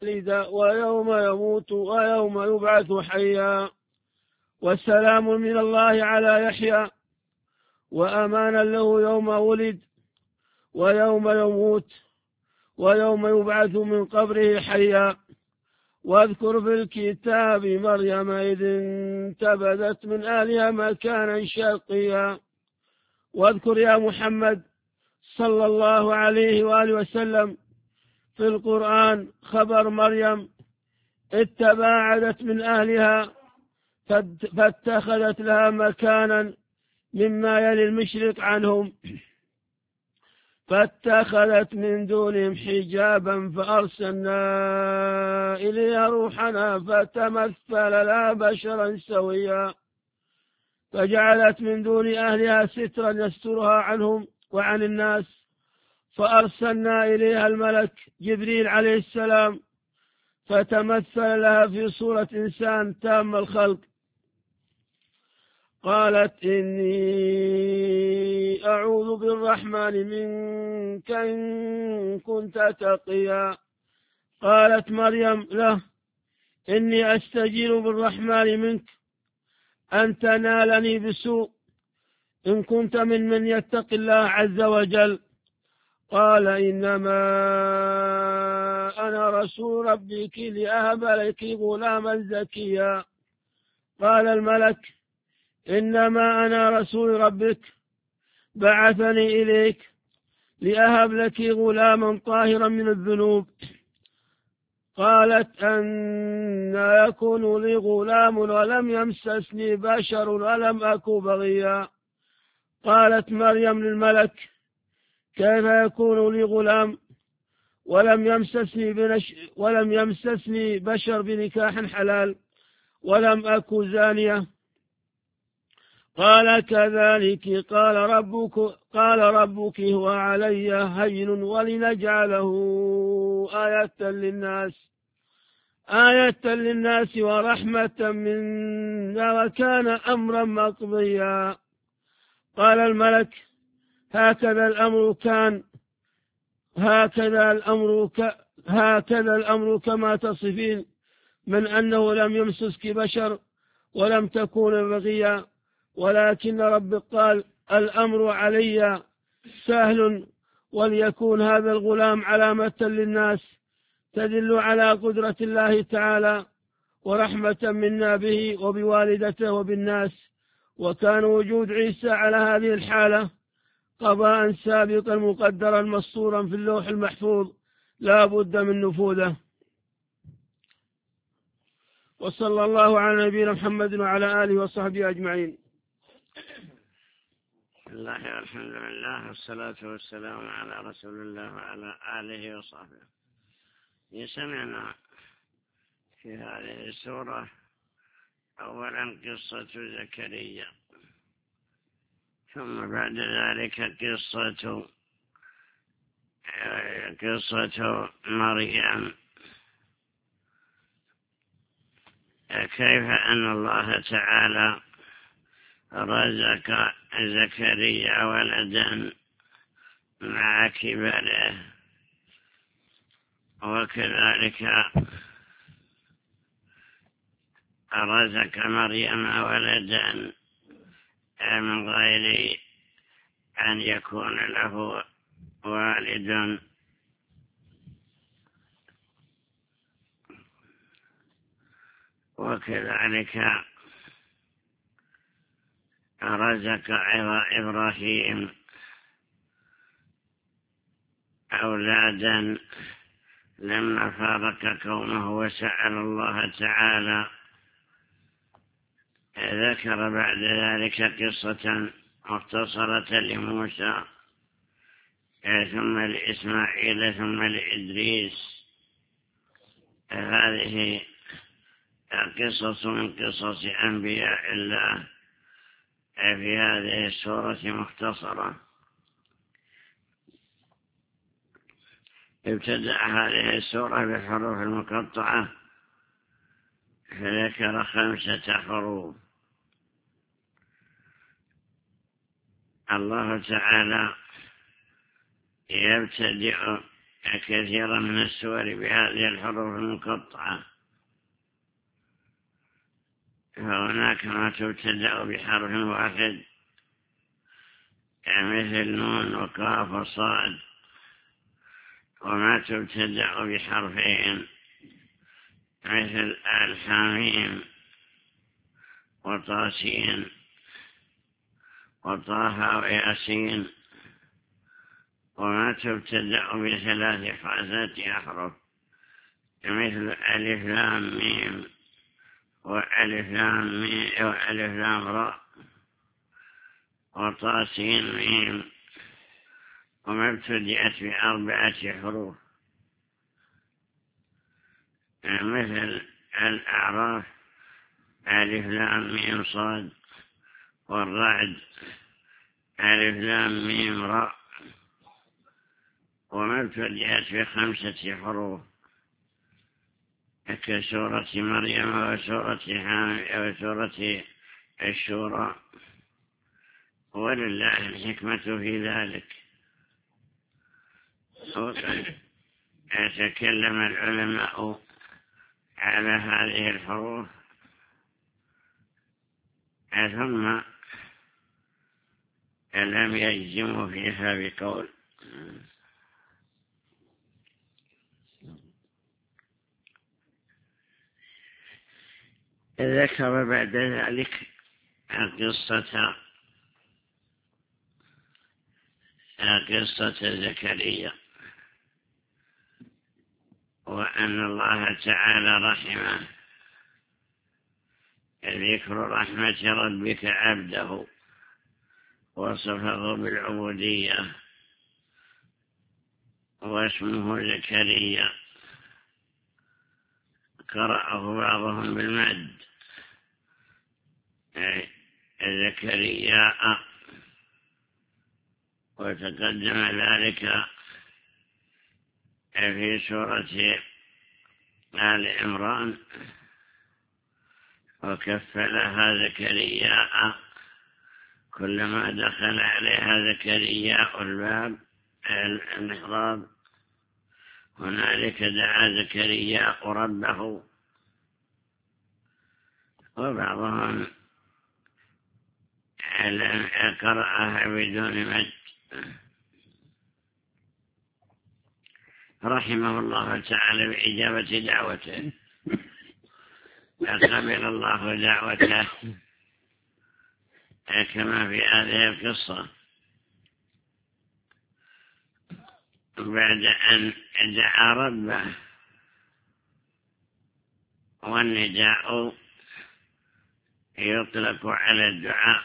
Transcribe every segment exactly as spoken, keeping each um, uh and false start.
ويوم يموت ويوم يبعث حيا، والسلام من الله على يحيى، وأمانا له يوم ولد ويوم يموت ويوم يبعث من قبره حيا. واذكر في الكتاب مريم إذ انتبذت من أهلها مكانا شرقيا. واذكر يا محمد صلى الله عليه وآله وسلم في القرآن خبر مريم إذ تباعدت من أهلها فاتخذت لها مكانا مما يلي المشرق عنهم، فاتخذت من دونهم حجابا فأرسلنا إليها روحنا فتمثل لها بشرا سويا، فجعلت من دون أهلها سترا يسترها عنهم وعن الناس، فأرسلنا إليها الملك جبريل عليه السلام فتمثل لها في صورة إنسان تام الخلق. قالت إني أعوذ بالرحمن منك إن كنت تقيا. قالت مريم له إني أستجير بالرحمن منك أن تنالني بسوء إن كنت من من يتق الله عز وجل. قال إنما أنا رسول ربك لأهب لك غلاما زكيا. قال الملك إنما أنا رسول ربك بعثني إليك لأهب لك غلاما طاهرا من الذنوب. قالت أن يكون لي غلام ولم يمسسني بشر ولم أك بغيا. قالت مريم للملك كيف يكون لي غلام ولم يمسسني, بنش ولم يمسسني بشر بنكاح حلال ولم أك زانية. قال كذلك قال ربك, قال ربك هو علي هين ولنجعله آية للناس آية للناس ورحمة منا وكان أمرا مقضيا. قال الملك هكذا الأمر كان هكذا الأمر ك هكذا الأمر كما تصفين من أنه لم يمسسك بشر ولم تكون بغيا، ولكن ربك قال الأمر علي سهل وليكون هذا الغلام علامة للناس تدل على قدرة الله تعالى ورحمة منا به وبوالدته وبالناس. وكان وجود عيسى على هذه الحالة قضاء سابقا مقدرا مسطورا في اللوح المحفوظ لا بد من نفوذه. وصلى الله على نبينا محمد وعلى آله وصحبه أجمعين. الله والحمد لله والصلاة والسلام على رسول الله وعلى آله وصحبه. سمعنا في هذه السورة أولا قصة زكريا، ثم بعد ذلك قصة قصة مريم، كيف أن الله تعالى رزق زكريا ولدا مع كبره، وكذلك رزق مريم ولدا من غير أن يكون له والد. وكذلك رزق إبراهيم أولادا لما فارق كونه وسأل الله تعالى. ذكر بعد ذلك قصة مختصرة لموسى ثم لإسماعيل ثم لإدريس. هذه قصص من قصص أنبياء الله في هذه السورة مختصرة. ابتدأ هذه السورة بالحروف المقطعة فذكر خمسة حروف. الله تعالى يبتدئ كثيرا من السور بهذه الحروف المقطعة، فهناك ما تبتدأ بحرف واحد مثل نون وقاف وصاد، وما تبتدأ بحرفين مثل الحاميم وطاسين وطه وياسين، وما تبتدأ بثلاث أحرف مثل ألف لام ميم وألف لام ميم وألف لام راء وطاسين ميم، وما ابتدأت بأربعة حروف مثل الأعراف ألف لام ميم صاد، والرعد ألف لام ميم راء، وما ابتدأت بخمسة حروف كسورة مريم وسورة حامد وسورة الشورى، ولله الحكمة في ذلك. وقد يتكلم العلماء على هذه الحروف ثم لم يجزموا فيها بقول. ذكر بعد ذلك قصة قصة زكريا، وأن الله تعالى رحمه، ذكر رحمة ربك عبده وصفه بالعبودية، واسمه زكريا، قرأه بعضهم بالمد زكريا، وتقدم ذلك في سورة آل عمران، وكفلها زكريا كلما دخل عليها زكريا الباب المحراب هنالك دعا زكريا ربه. وبعضهم قرأها بدون مد. رحمه الله تعالى بإجابة دعوته، فقبل الله دعوته كما في هذه القصة، بعد أن دعا ربه. والنداء يطلق على الدعاء،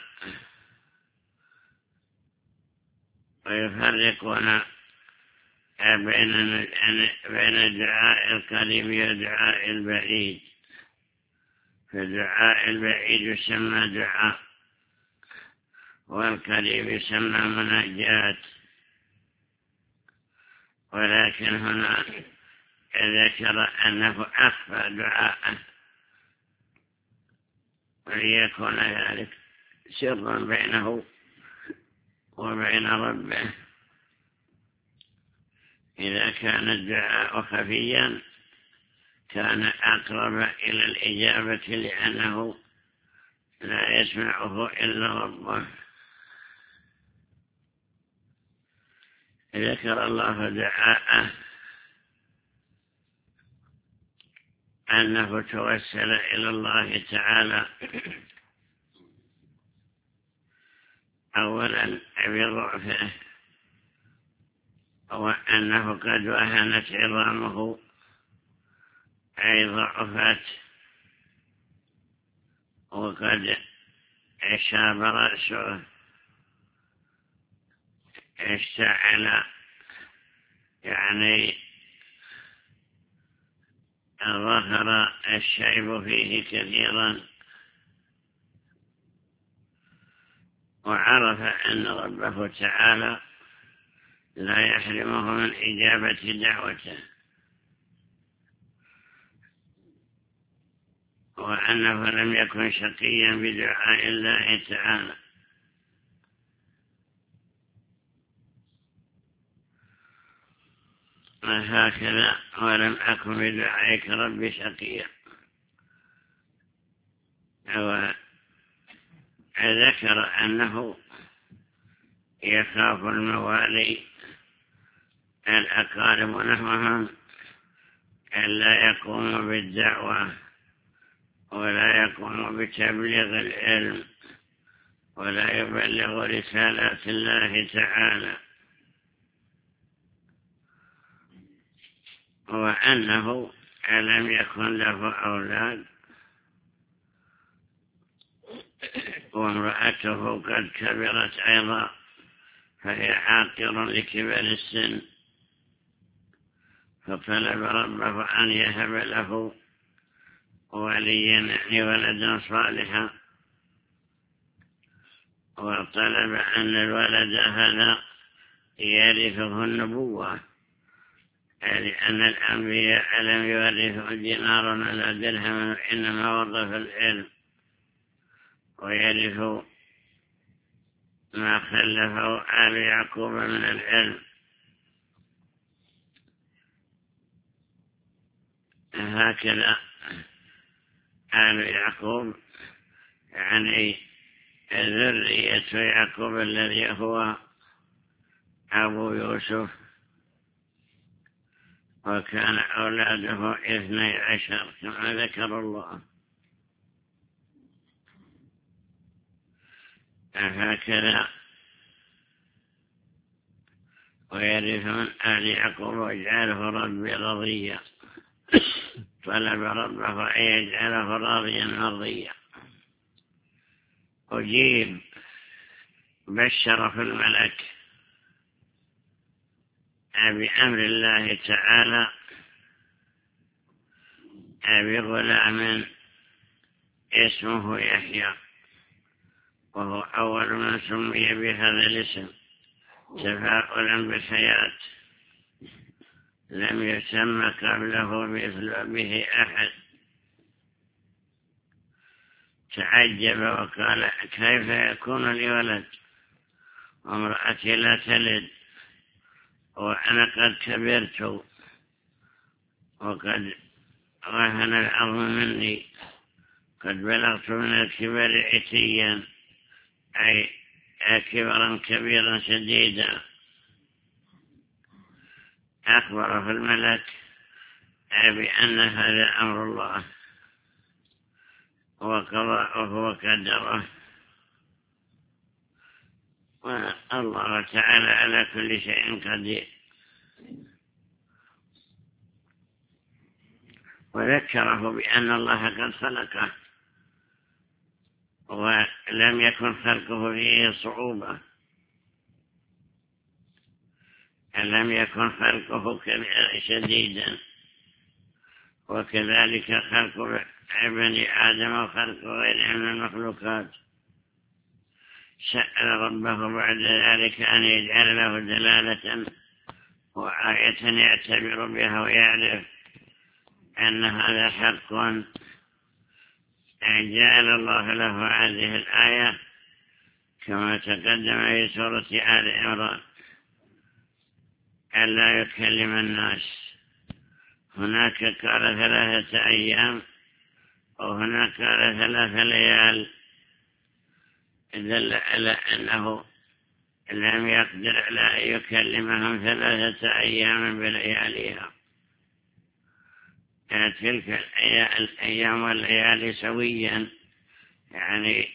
ويفرقون بين الدعاء القريب والدعاء البعيد. فالدعاء البعيد يسمى دعاء، والقريب يسمى مناجات. ولكن هنا ذكر أنه أخفى دعاءه وليكون ذلك سرا بينه وبين ربه. إذا كان الدعاء خفيا كان أقرب إلى الإجابة، لأنه لا يسمعه إلا ربه. ذكر الله دعاءه أنه توسل إلى الله تعالى أولا بضعفه، وأنه قد وهنت عظامه أي ضعفت، وقد شاب رأسه، اشتعل يعني ظهر الشيب فيه كثيرا، وعرف أن ربه تعالى لا يحرمه من إجابة دعوته، وأنه لم يكن شقيا بدعاء الله تعالى. هكذا ولم أكن بدعائك ربي شقيا. وذكر أنه يخاف الموالي الأقارب ونحوهم ألا يقوم بالدعوة ولا يقوم بتبليغ العلم ولا يبلغ رسالات الله تعالى، وأنه لم يكن له أولاد وامرأته قد كبرت أيضا فهي عاقر لكبر السن، فطلب ربه أن يهب له وليا يعني ولدا صالحا، وطلب أن الولد هذا يرثه النبوة، لأن الأنبياء لم يورثوا دينارا ولا درهما إنما وظف العلم ويرثوا ما خلفه آل يعقوب من العلم. هكذا آل يعقوب يعني ذرية يعقوب الذي هو أبو يوسف، وكان أولاده اثني عشر كما ذكر الله. هكذا ويرث من آل يعقوب واجعله ربي رضيا، طلب ربه أن يجعله راضيا مرضيا. أجيب بشر في الملك بأمر الله تعالى بغلام اسمه يحيى، وهو أول من سمي بهذا الاسم تفاؤلا بالحياة، لم يسمى قبله مثل به أحد. تعجب وقال كيف يكون لي ولد وامرأتي لا تلد وأنا قد كبرت وقد وهن العظم مني، قد بلغت من الكبر عتيا أي كبرا كبيرا شديدا. أخبر في الملك بأن هذا أمر الله وقضاءه وقدره، والله تعالى على كل شيء قدير. وذكره بأن الله قد خلقه ولم يكن خلقه فيه صعوبة، لم يكن خلقه شديدا، وكذلك خلق بني آدم وخلق غيرهم من المخلوقات. سأل ربه بعد ذلك أن يجعل له دلالة وآية يعتبر بها ويعرف أن هذا حق. جعل الله له هذه الآية كما تقدم في سورة آل عمران ألا يكلم الناس. هناك قال ثلاثة أيام وهناك قال ثلاث ليال، دل على أنه لم يقدر على أن يكلمهم ثلاثة أيام بلياليها. تلك الأيام والليالي سويا يعني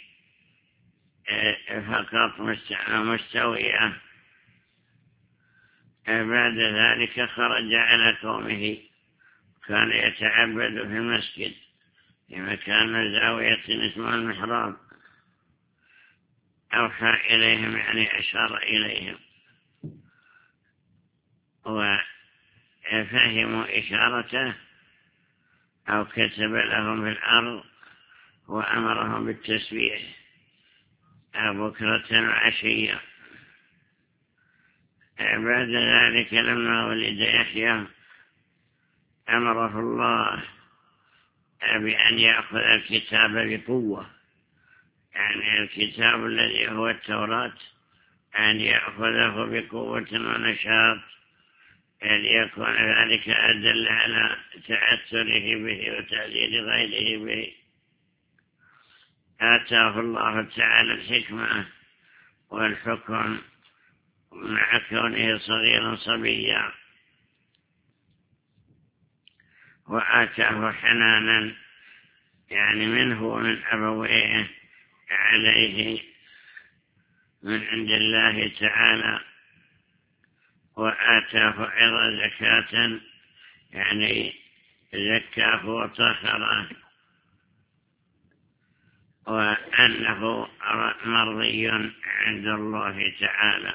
فقط مستوية. بعد ذلك خرج على قومه، كان يتعبد في المسجد في مكان زاوية اسمها المحراب. أوحى إليهم يعني أشار إليهم وفهموا إشارته أو كتب لهم في الأرض وأمرهم بالتسبيح بكرة وعشية. بعد ذلك لما ولد يحيى أمره الله بأن يأخذ الكتاب بقوة، يعني الكتاب الذي هو التوراة أن يأخذه بقوة ونشاط ليكون ذلك أدل على تأثره به وتأديد غيره به. آتاه الله تعالى الحكمة والحكم مع كونه صغيرا صبيا، وآتاه حنانا يعني منه ومن أبويه عليه من عند الله تعالى، وآتاه أيضا زكاة يعني زكاه وطهره، وأنه مرضي عند الله تعالى،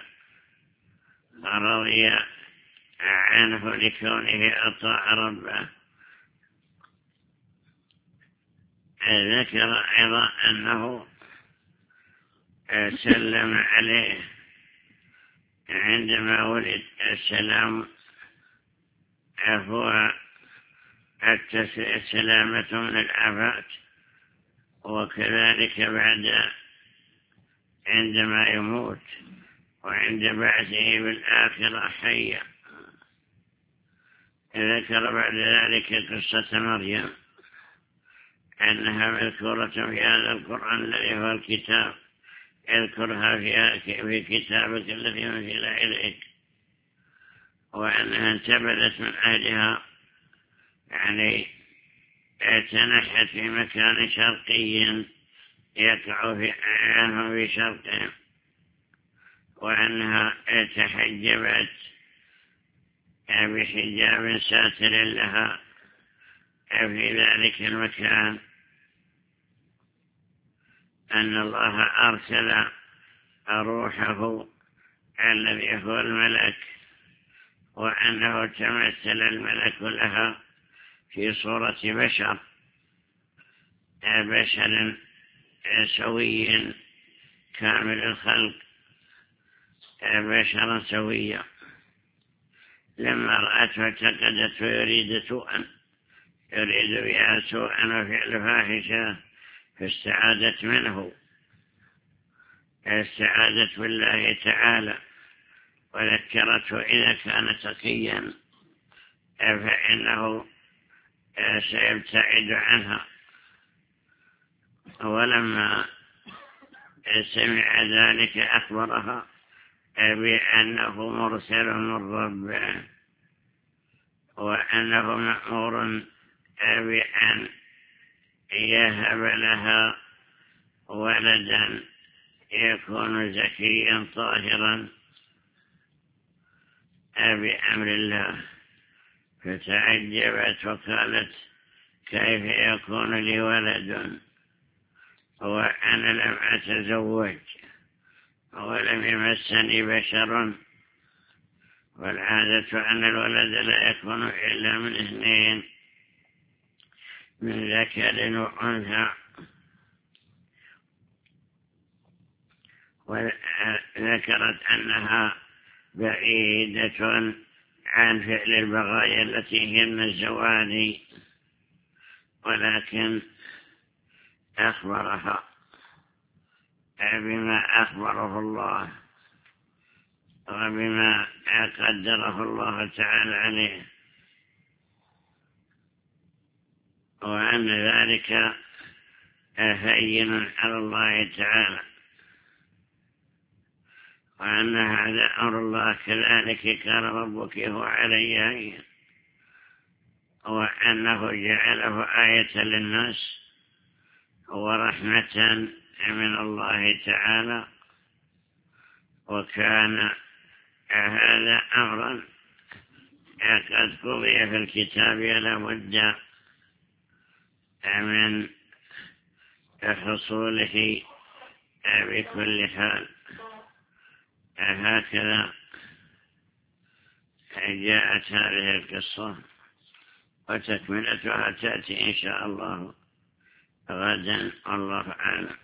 رضي عنه لكونه أطاع ربه. ذكر أيضا أنه سلم عليه عندما ولد. السلام هو السلامة من الآفات، وكذلك بعد عندما يموت وعند بعثه بالآخرة حيا. ذكر بعد ذلك قصة مريم أنها مذكورة في هذا القرآن الذي هو الكتاب، اذكرها في كتابك الذي أنزل إليك، وأنها انتبذت من أهلها يعني تنحت في مكان شرقي يقع في عنهم في شرقهم، وأنها تحجبت بحجاب ساتر لها في ذلك المكان، أن الله أرسل روحه الذي هو الملك، وأنه تمثل الملك لها في صورة بشر بشر سوي كامل الخلق، بشرا سويا. لما رأته اعتقدت ويريد سوءا يريد بها سوءا وفعل فاحشة، فاستعادت منه، استعادت بالله تعالى، وذكرته إذا كان تقيا فإنه سيبتعد عنها. ولما سمع ذلك أخبرها بأنه مرسل من ربه، وأنه مأمور بأن يهب لها ولدا يكون زكيا طاهرا بأمر الله، فتعجبت وقالت كيف يكون لي ولد وأنا لم أتزوج ولم يمسني بشر، والعادة أن الولد لا يكون إلا من اثنين، من ذكر وأنثى. وذكرت أنها بعيدة عن فعل البغايا التي هي من الزواج، ولكن أخبرها بما أخبره الله وبما قدره الله تعالى عليه، وأن ذلك هين على الله تعالى، وأن هذا أمر الله كذلك كان ربك هو علي هين، وأنه جعله آية للناس ورحمة من الله تعالى، وكان هذا أمرا قد قضي في الكتاب لا بد من حصوله بكل حال. هكذا جاءت هذه القصة، وتكملتها تأتي إن شاء الله غدا، والله أعلم.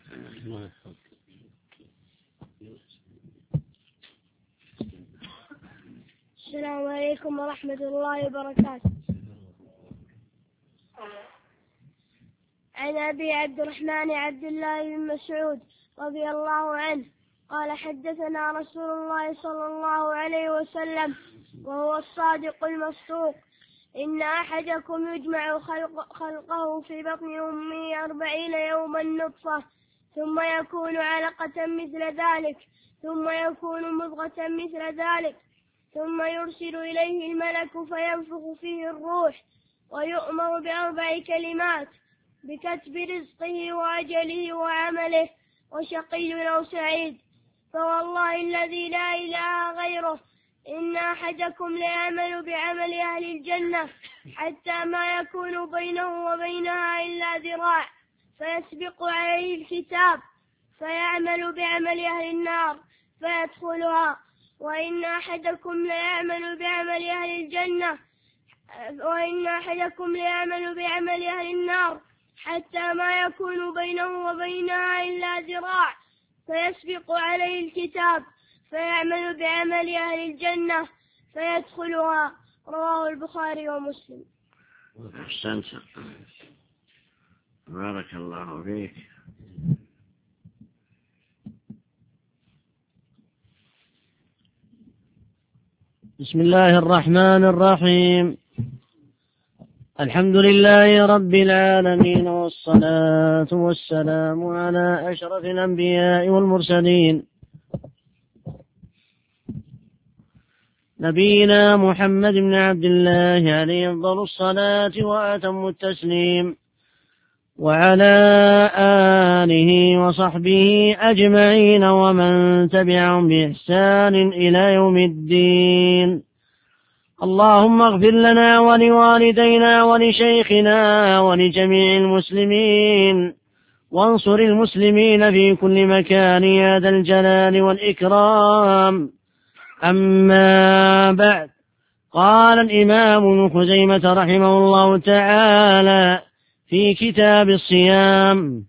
السلام عليكم ورحمة الله وبركاته. عن أبي عبد الرحمن عبد الله بن مسعود رضي الله عنه قال حدثنا رسول الله صلى الله عليه وسلم وهو الصادق المصدوق: إن أحدكم يجمع خلق خلقه في بطن أمه أربعين يوما نطفة، ثم يكون علقة مثل ذلك، ثم يكون مضغة مثل ذلك، ثم يرسل إليه الملك فينفخ فيه الروح، ويؤمر بأربع كلمات: بكتب رزقه وأجله وعمله، وشقي أو سعيد. فوالله الذي لا إله غيره إن أحدكم ليعمل بعمل أهل الجنة حتى ما يكون بينه وبينها إلا ذراع، فيسبق عليه الكتاب فيعمل بعمل أهل النار فيدخلها. وإن أحدكم ليعمل بعمل أهل الجنة وإن أحدكم ليعمل بعمل أهل النار حتى ما يكون بينه وبينها إلا ذراع، فيسبق عليه الكتاب فيعمل بعمل أهل الجنة فيدخلها. رواه البخاري ومسلم. أحسنت، بارك الله فيك. بسم الله الرحمن الرحيم. الحمد لله رب العالمين، والصلاة والسلام على أشرف الأنبياء والمرسلين، نبينا محمد بن عبد الله عليه أفضل الصلاة وأتم التسليم، وعلى آله وصحبه أجمعين ومن تبعهم بإحسان إلى يوم الدين. اللهم اغفر لنا ولوالدينا ولشيخنا ولجميع المسلمين، وانصر المسلمين في كل مكان يا ذا الجلال والإكرام. أما بعد، قال الإمام ابن خزيمة رحمه الله تعالى في كتاب الصيام: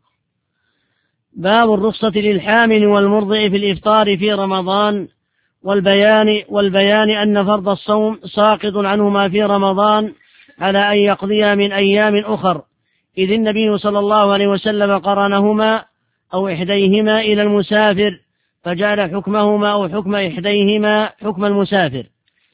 باب الرخصة للحامل والمرضع في الإفطار في رمضان، والبيان, والبيان أن فرض الصوم ساقط عنهما في رمضان على أن يقضيها من أيام أخر، إذ النبي صلى الله عليه وسلم قرنهما أو إحديهما إلى المسافر، فجعل حكمهما أو حكم إحديهما حكم المسافر.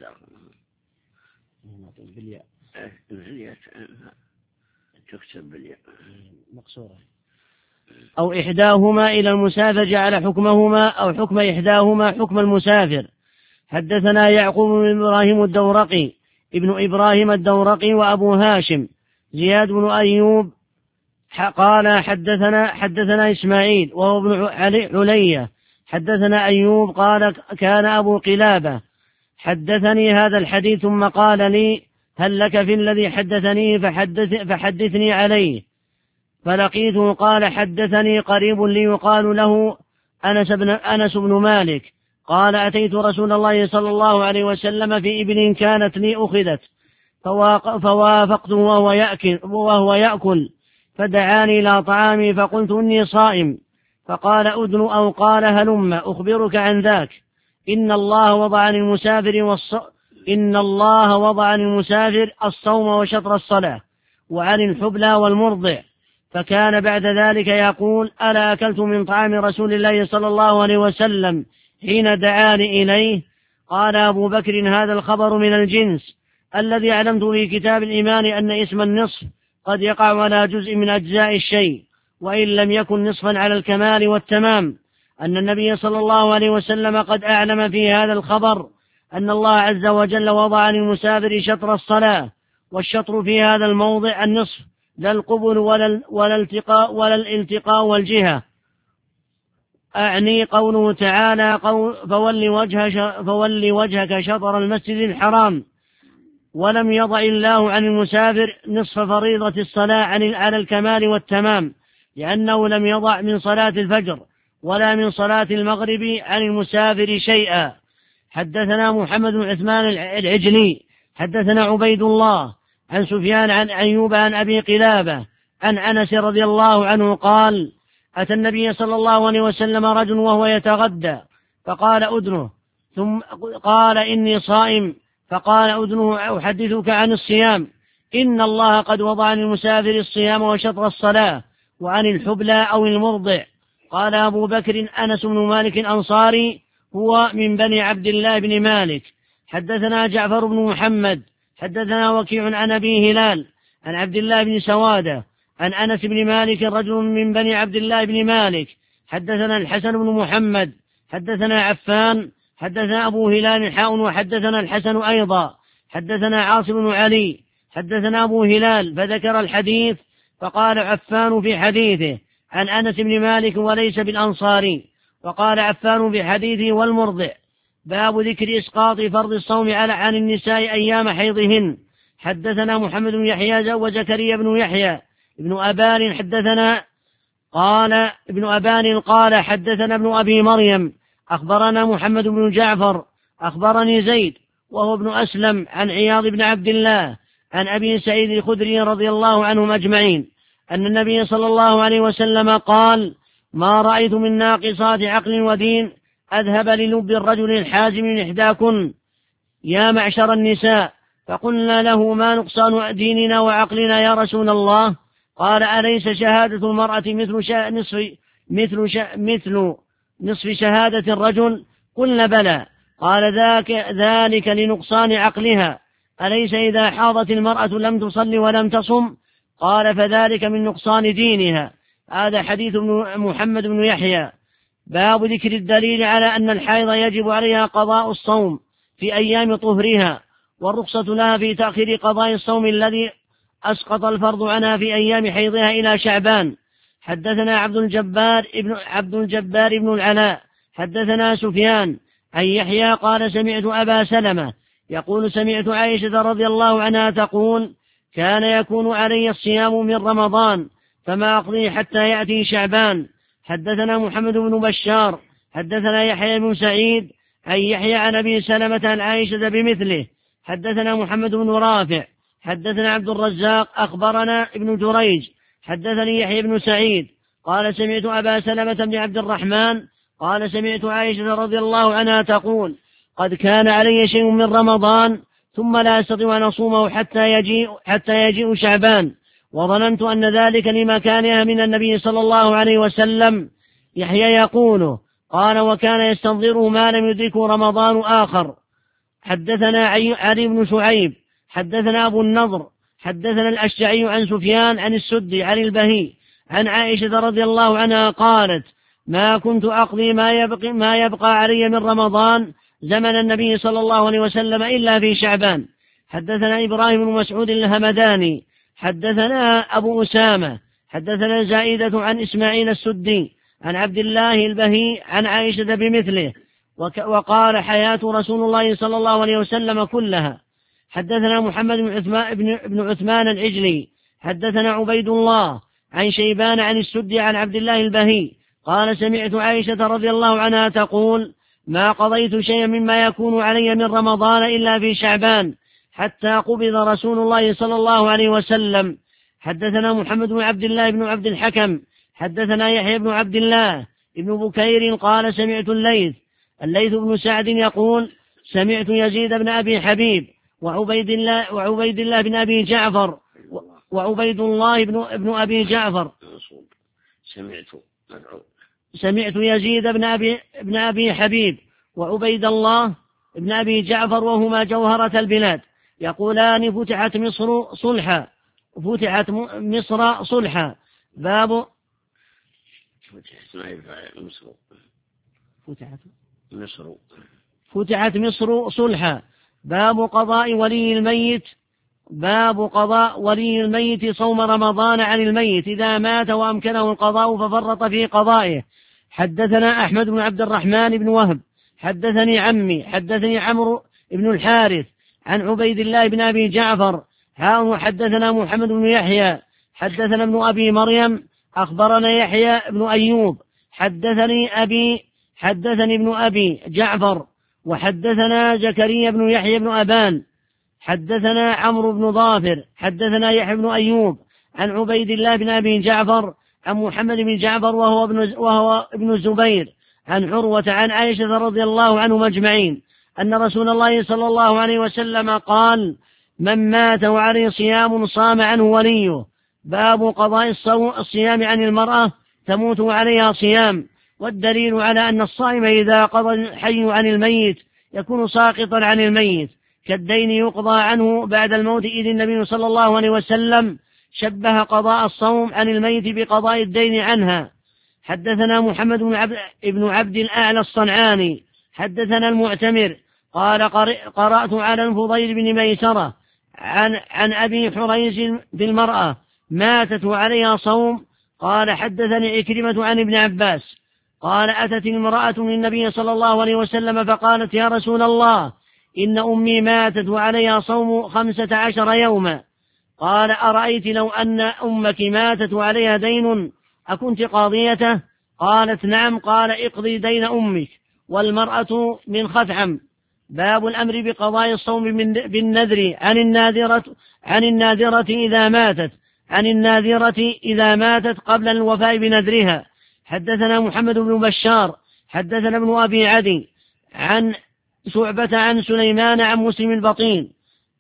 أو إحداهما إلى المسافر جعل حكمهما أو حكم إحداهما حكم المسافر. حدثنا يعقوب بن إبراهيم الدورقي ابن إبراهيم الدورقي وأبو هاشم زياد بن أيوب قال حدثنا حدثنا إسماعيل وهو ابن علية حدثنا أيوب قال كان أبو قلابة حدثني هذا الحديث ثم قال لي: هل لك في الذي حدثني فحدث فحدثني عليه؟ فلقيته قال: حدثني قريب لي يقال له أنس بن, أنس بن مالك قال: أتيت رسول الله صلى الله عليه وسلم في إبل كانت لي أخذت، فوافقته وهو يأكل, وهو يأكل فدعاني إلى طعامي، فقلت: إني صائم. فقال: أدن أو قال: هلم أخبرك عن ذاك. إن الله وضع عن المسافر والص... إن الله وضع عن المسافر الصوم وشطر الصلاة وعن الحبلى والمرضع. فكان بعد ذلك يقول: ألا أكلت من طعام رسول الله صلى الله عليه وسلم حين دعاني إليه؟ قال أبو بكر: هذا الخبر من الجنس الذي علمت في كتاب الإيمان أن اسم النصف قد يقع على جزء من أجزاء الشيء، وإن لم يكن نصفا على الكمال والتمام، أن النبي صلى الله عليه وسلم قد أعلم في هذا الخبر أن الله عز وجل وضع عن المسافر شطر الصلاة، والشطر في هذا الموضع النصف، لا القبل ولا, ولا الالتقاء ولا الالتقاء والجهة. أعني قوله تعالى: قول فول, وجه فول وجهك شطر المسجد الحرام. ولم يضع الله عن المسافر نصف فريضة الصلاة على الكمال والتمام، لأنه لم يضع من صلاة الفجر ولا من صلاة المغرب عن المسافر شيئا. حدثنا محمد بن عثمان العجلي حدثنا عبيد الله عن سفيان عن أيوب عن أبي قلابة عن أنس رضي الله عنه قال: أتى النبي صلى الله عليه وسلم رجل وهو يتغدى، فقال: أدنه. ثم قال: إني صائم. فقال: أدنه أحدثك عن الصيام، إن الله قد وضع عن المسافر الصيام وشطر الصلاة وعن الحبلى أو المرضع. قال أبو بكر: أنس بن مالك الأنصاري هو من بني عبد الله بن مالك. حدثنا جعفر بن محمد حدثنا وكيع عن أبي هلال عن عبد الله بن سوادة عن أنس بن مالك رجل من بني عبد الله بن مالك. حدثنا الحسن بن محمد حدثنا عفان حدثنا أبو هلال حاء وحدثنا الحسن أيضا حدثنا عاصم بن علي حدثنا أبو هلال فذكر الحديث فقال عفان في حديثه عن أنس بن مالك وليس بالأنصاري، وقال عفان في حديثه والمرضع. باب ذكر إسقاط فرض الصوم على عن النساء أيام حيضهن. حدثنا محمد بن يحيى وزكريا بن يحيى ابن أبان حدثنا قال ابن أبان قال حدثنا ابن أبي مريم أخبرنا محمد بن جعفر أخبرني زيد وهو ابن أسلم عن عياض بن عبد الله عن أبي سعيد الخدري رضي الله عنهم أجمعين أن النبي صلى الله عليه وسلم قال: ما رأيت من ناقصات عقل ودين أذهب للب الرجل الحازم من إحداكن يا معشر النساء. فقلنا له: ما نقصان ديننا وعقلنا يا رسول الله؟ قال: أليس شهادة المرأة مثل شا... نصف مثل شا... مثل نصف شهادة الرجل؟ قلنا: بلى. قال: ذاك ذلك لنقصان عقلها. أليس إذا حاضت المرأة لم تصل ولم تصم؟ قال: فذلك من نقصان دينها. هذا حديث محمد بن يحيى. باب ذكر الدليل على أن الحائض يجب عليها قضاء الصوم في أيام طهرها، والرخصة لها في تأخير قضاء الصوم الذي أسقط الفرض عنها في أيام حيضها إلى شعبان. حدثنا عبد الجبار ابن عبد الجبار بن العلاء حدثنا سفيان عن يحيى قال: سمعت أبا سلمة يقول: سمعت عائشة رضي الله عنها تقول: كان يكون علي الصيام من رمضان فما أقضي حتى يأتي شعبان. حدثنا محمد بن بشار حدثنا يحيى بن سعيد عن يحيى عن أبي سلمة عن عائشة بمثله. حدثنا محمد بن رافع حدثنا عبد الرزاق أخبرنا ابن جريج حدثني يحيى بن سعيد قال: سمعت أبا سلمة بن عبد الرحمن قال: سمعت عائشة رضي الله عنها تقول: قد كان علي شيء من رمضان ثم لا أستطيع أن أصومه حتى يجيء, حتى يجيء شعبان، وظننت أن ذلك لمكانها من النبي صلى الله عليه وسلم. يحيى يقول: قال: وكان يستنظره ما لم يدركه رمضان آخر. حدثنا علي بن شعيب حدثنا أبو النضر حدثنا الأشجعي عن سفيان عن السدي عن البهي عن عائشة رضي الله عنها قالت: ما كنت أقضي ما يبقى, ما يبقى علي من رمضان زمن النبي صلى الله عليه وسلم إلا في شعبان. حدثنا إبراهيم بن مسعود الهمداني حدثنا أبو أسامة حدثنا زائدة عن إسماعيل السدي عن عبد الله البهي عن عائشة بمثله، وقال: حياة رسول الله صلى الله عليه وسلم كلها. حدثنا محمد بن عثمان, بن عثمان العجلي حدثنا عبيد الله عن شيبان عن السدي عن عبد الله البهي قال: سمعت عائشة رضي الله عنها تقول: ما قضيت شيئا مما يكون علي من رمضان إلا في شعبان حتى قبض رسول الله صلى الله عليه وسلم. حدثنا محمد بن عبد الله بن عبد الحكم حدثنا يحيى بن عبد الله ابن بكير قال: سمعت الليث الليث بن سعد يقول: سمعت يزيد بن أبي حبيب وعبيد الله, وعبيد الله بن أبي جعفر وعبيد الله بن, ابن أبي جعفر سمعت سمعت يزيد بن أبي, بن أبي حبيب وعبيد الله بن أبي جعفر وهما جوهرة البلاد يقولان: فتحت مصر صلحا فتحت مصر صلحا. باب فتحت مصر فتحت مصر صلحا. باب قضاء ولي الميت باب قضاء ولي الميت صوم رمضان عن الميت إذا مات وأمكنه القضاء ففرط في قضائه. حدثنا أحمد بن عبد الرحمن بن وهب حدثني عمي حدثني عمرو بن الحارث عن عبيد الله بن أبي جعفر ها حدثنا محمد بن يحيى حدثنا ابن أبي مريم أخبرنا يحيى بن أيوب حدثني أبي حدثني ابن أبي جعفر وحدثنا زكريا بن يحيى بن أبان حدثنا عمرو بن ظافر حدثنا يحيى بن أيوب عن عبيد الله بن أبي جعفر عن محمد بن جعفر وهو ابن, وهو ابن الزبير عن عروة عن عائشة رضي الله عنهم أجمعين أن رسول الله صلى الله عليه وسلم قال: من مات وعليه صيام صام عنه وليه. باب قضاء الصيام عن المرأة تموت عليها صيام. والدليل على أن الصائم إذا قضى الحي عن الميت يكون ساقطا عن الميت كالدين يقضى عنه بعد الموت، إذ النبي صلى الله عليه وسلم شبه قضاء الصوم عن الميت بقضاء الدين عنها. حدثنا محمد بن عبد, بن عبد الأعلى الصنعاني حدثنا المعتمر قال قرأت على الفضيل بن ميسرة عن, عن أبي حريز بالمرأة ماتت وعليها صوم. قال حدثني إكرمة عن ابن عباس قال أتت المرأة للنبي صلى الله عليه وسلم فقالت يا رسول الله إن أمي ماتت وعليها صوم خمسة عشر يوما. قال أرأيت لو أن أمك ماتت وعليها دين أكنت قاضيته؟ قالت نعم. قال اقضي دين أمك. والمرأة من خثعم. باب الأمر بقضاء الصوم بالنذر عن الناذرة عن الناذرة إذا ماتت عن الناذرة إذا ماتت قبل الوفاء بنذرها. حدثنا محمد بن بشار حدثنا ابن أبي عدي عن شعبة عن سليمان عن مسلم البطين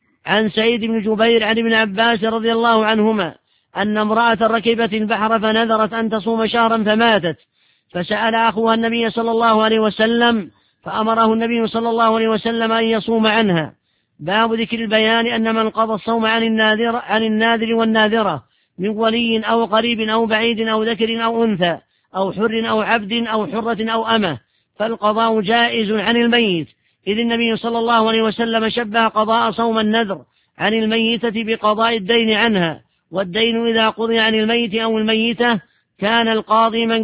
عن سعيد بن جبير عن ابن عباس رضي الله عنهما أن امرأة ركبت البحر فنذرت أن تصوم شهرا فماتت، فسأل أخوها النبي صلى الله عليه وسلم فأمره النبي صلى الله عليه وسلم أن يصوم عنها. باب ذكر البيان أن من قضى الصوم عن الناذر عن الناذر والناذرة من ولي أو قريب أو بعيد أو ذكر أو أنثى أو حر أو عبد أو حرة أو أمة فالقضاء جائز عن الميت، إذ النبي صلى الله عليه وسلم شبه قضاء صوم النذر عن الميتة بقضاء الدين عنها. والدين إذا قضي عن الميت أو الميتة كان القاضي من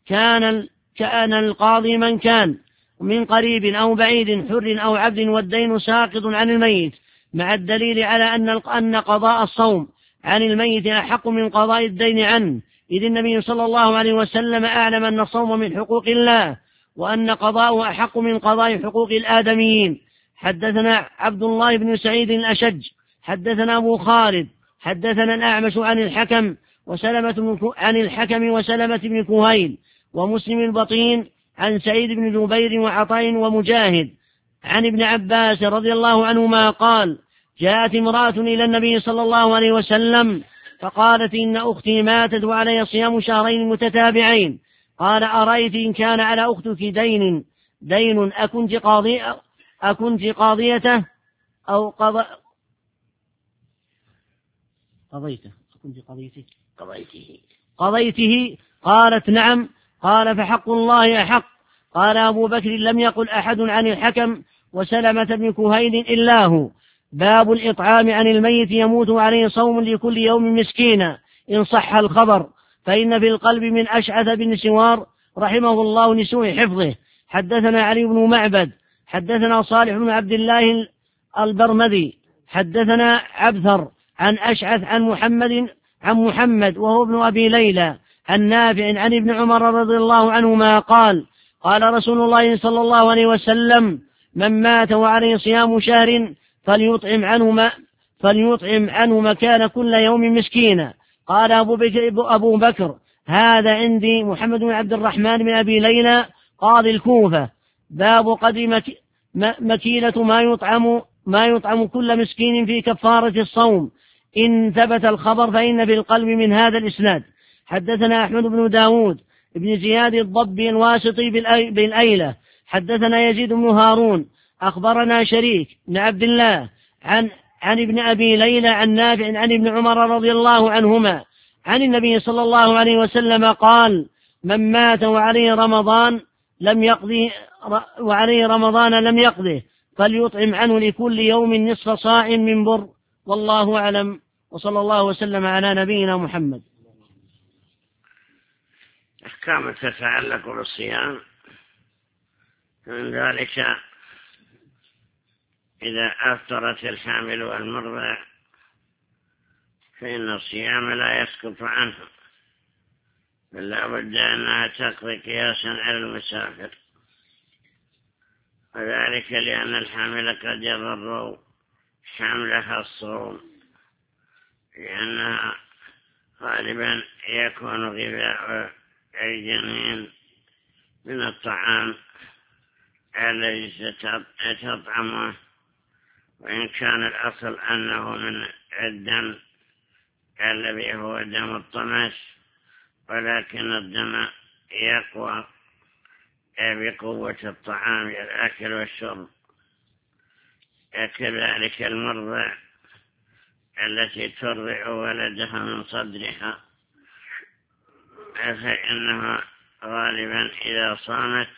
كان كان القاضي من كان من قريب أو بعيد حر أو عبد، والدين ساقط عن الميت، مع الدليل على أن أن قضاء الصوم عن الميت أحق من قضاء الدين عنه، إذ النبي صلى الله عليه وسلم أعلم أن الصوم من حقوق الله وأن قضاءه أحق من قضاء حقوق الآدميين. حدثنا عبد الله بن سعيد الأشج حدثنا أبو خالد حدثنا الأعمش عن الحكم وسلمة عن الحكم وسلمة بن كهيل ومسلم البطين عن سعيد بن جبير وعطاء ومجاهد عن ابن عباس رضي الله عنهما قال جاءت امرأة إلى النبي صلى الله عليه وسلم فقالت إن أختي ماتت وعلي صيام شهرين متتابعين. قال أرأيت إن كان على أختك دين دين أكنت قاضية أكنت قاضيته أو قض... قضيته أكنت قضيته قضيته قضيته قالت نعم. قال فحق الله أحق. قال أبو بكر لم يقل أحد عن الحكم وسلمة بن كهيل إلا هو. باب الإطعام عن الميت يموت عليه صوم لكل يوم مسكينا إن صح الخبر، فإن في القلب من أشعث بن سوار رحمه الله لسوء حفظه. حدثنا علي بن معبد حدثنا صالح بن عبد الله البرمذي حدثنا عبثر عن أشعث عن محمد عن محمد وهو ابن أبي ليلى عن نافع عن ابن عمر رضي الله عنهما قال قال رسول الله صلى الله عليه وسلم من مات وعليه صيام شهر فليطعم عنه ما فليطعم عنه مكان كل يوم مسكينا. قال أبو بكر, أبو بكر هذا عندي محمد بن عبد الرحمن بن أبي ليلى قاضي الكوفة. باب قدر مكيلة ما يطعم ما يطعم كل مسكين في كفارة الصوم إن ثبت الخبر فإن في القلب من هذا الإسناد. حدثنا أحمد بن داود بن زياد الضبي الواسطي بالأيلة حدثنا يزيد بن هارون أخبرنا شريك بن عبد الله عن عن ابن أبي ليلى عن نافع عن ابن عمر رضي الله عنهما عن النبي صلى الله عليه وسلم قال من مات وعليه رمضان لم يقضي وعليه رمضان لم يقضه فليطعم عنه لكل يوم نصف صاع من بر. والله أعلم، وصلى الله وسلم على نبينا محمد. أحكام تتعلق بالصيام، من ذلك إذا أفطرت الحامل والمرضى فإن الصيام لا يسقط عنه، بل لا بد أنها تقضي قياسا على المسافر، وذلك لأن الحامل قد يضر حملها الصوم، لأنها غالبا يكون غذاء الجنين من الطعام الذي ستطعمه، وإن كان الأصل أنه من الدم الذي هو دم الطمس، ولكن الدم يقوى بقوة الطعام الأكل والشرب، كذلك المرضع التي ترضع ولدها من صدرها، فإنها غالبا إذا صامت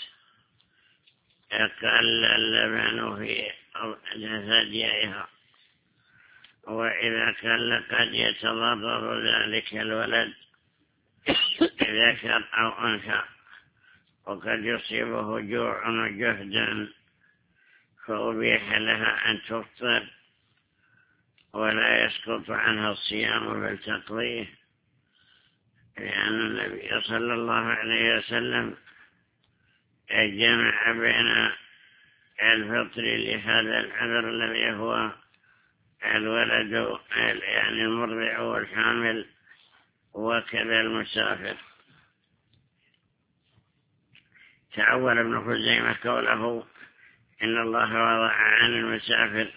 قل اللبن في ثدييها، وإذا قل قد يتضرر ذلك الولد ذكر أو أنثى، وقد يصيبه جوع وجهد، فأبيح لها أن تفطر ولا يسقط عنها الصيام بل تقضيه، لأن النبي صلى الله عليه وسلم جمع بين الفطر لهذا العذر الذي هو الولد يعني المرضع والحامل وكذا المسافر. تعول ابن خزيمة قوله إن الله وضع عن المسافر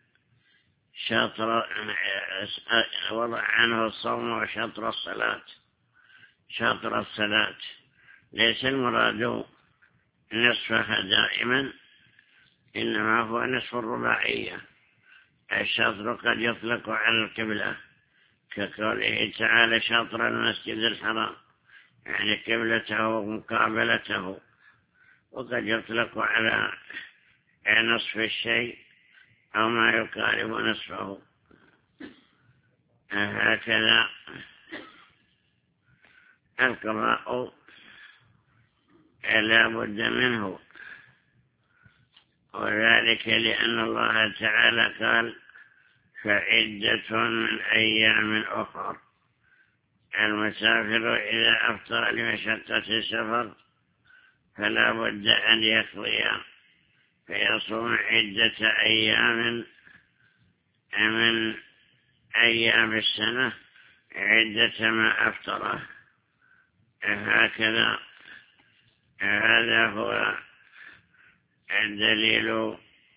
شطر، وضع عنه الصوم وشطر الصلاة. شطر الصلاة ليس المراد نصفها دائما، إنما هو نصف الرباعية. الشطر قد يطلق على القبلة كقوله تعالى شطر المسجد الحرام، يعني قبلته ومقابلته، وقد يطلق على نصف الشيء أو ما يقارب نصفه. هكذا القضاء لا بد منه، وذلك لأن الله تعالى قال فعدة من أيام أخر. المسافر إذا أفطر لمشقة السفر فلا بد أن يقضي فيصوم عدة أيام من أيام السنة عدة ما أفطره. هكذا هذا هو الدليل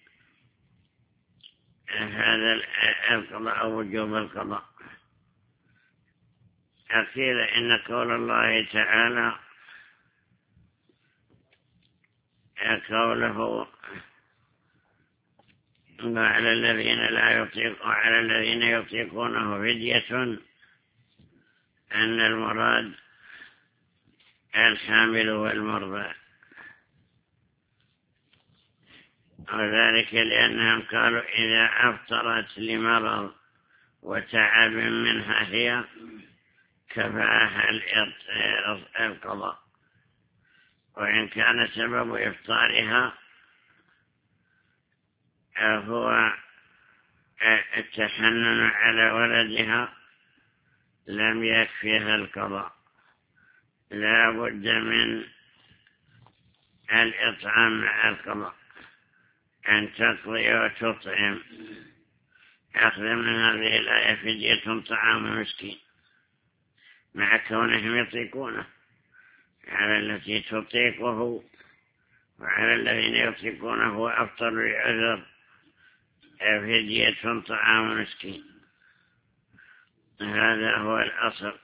هذا القضاء وجوب القضاء. أخيرا إن قول الله تعالى قوله وعلى الذين لا يطيق وعلى الذين يطيقونه فدية، أن المراد الحامل والمرضع، وذلك لأنهم قالوا إذا أفطرت لمرض وتعب منها هي كفاها القضاء، وإن كان سبب إفطارها هو التحنن على ولدها لم يكفيها القضاء، لا بد من الإطعام مع القضاء، أن تقضي وتطعم. أخذ من هذه الآية فدية طعام مسكين، مع كونهم يطيقونه، على التي تطيقه وعلى الذين يطيقونه وأفطر لعذر فدية طعام مسكين. هذا هو الأصل.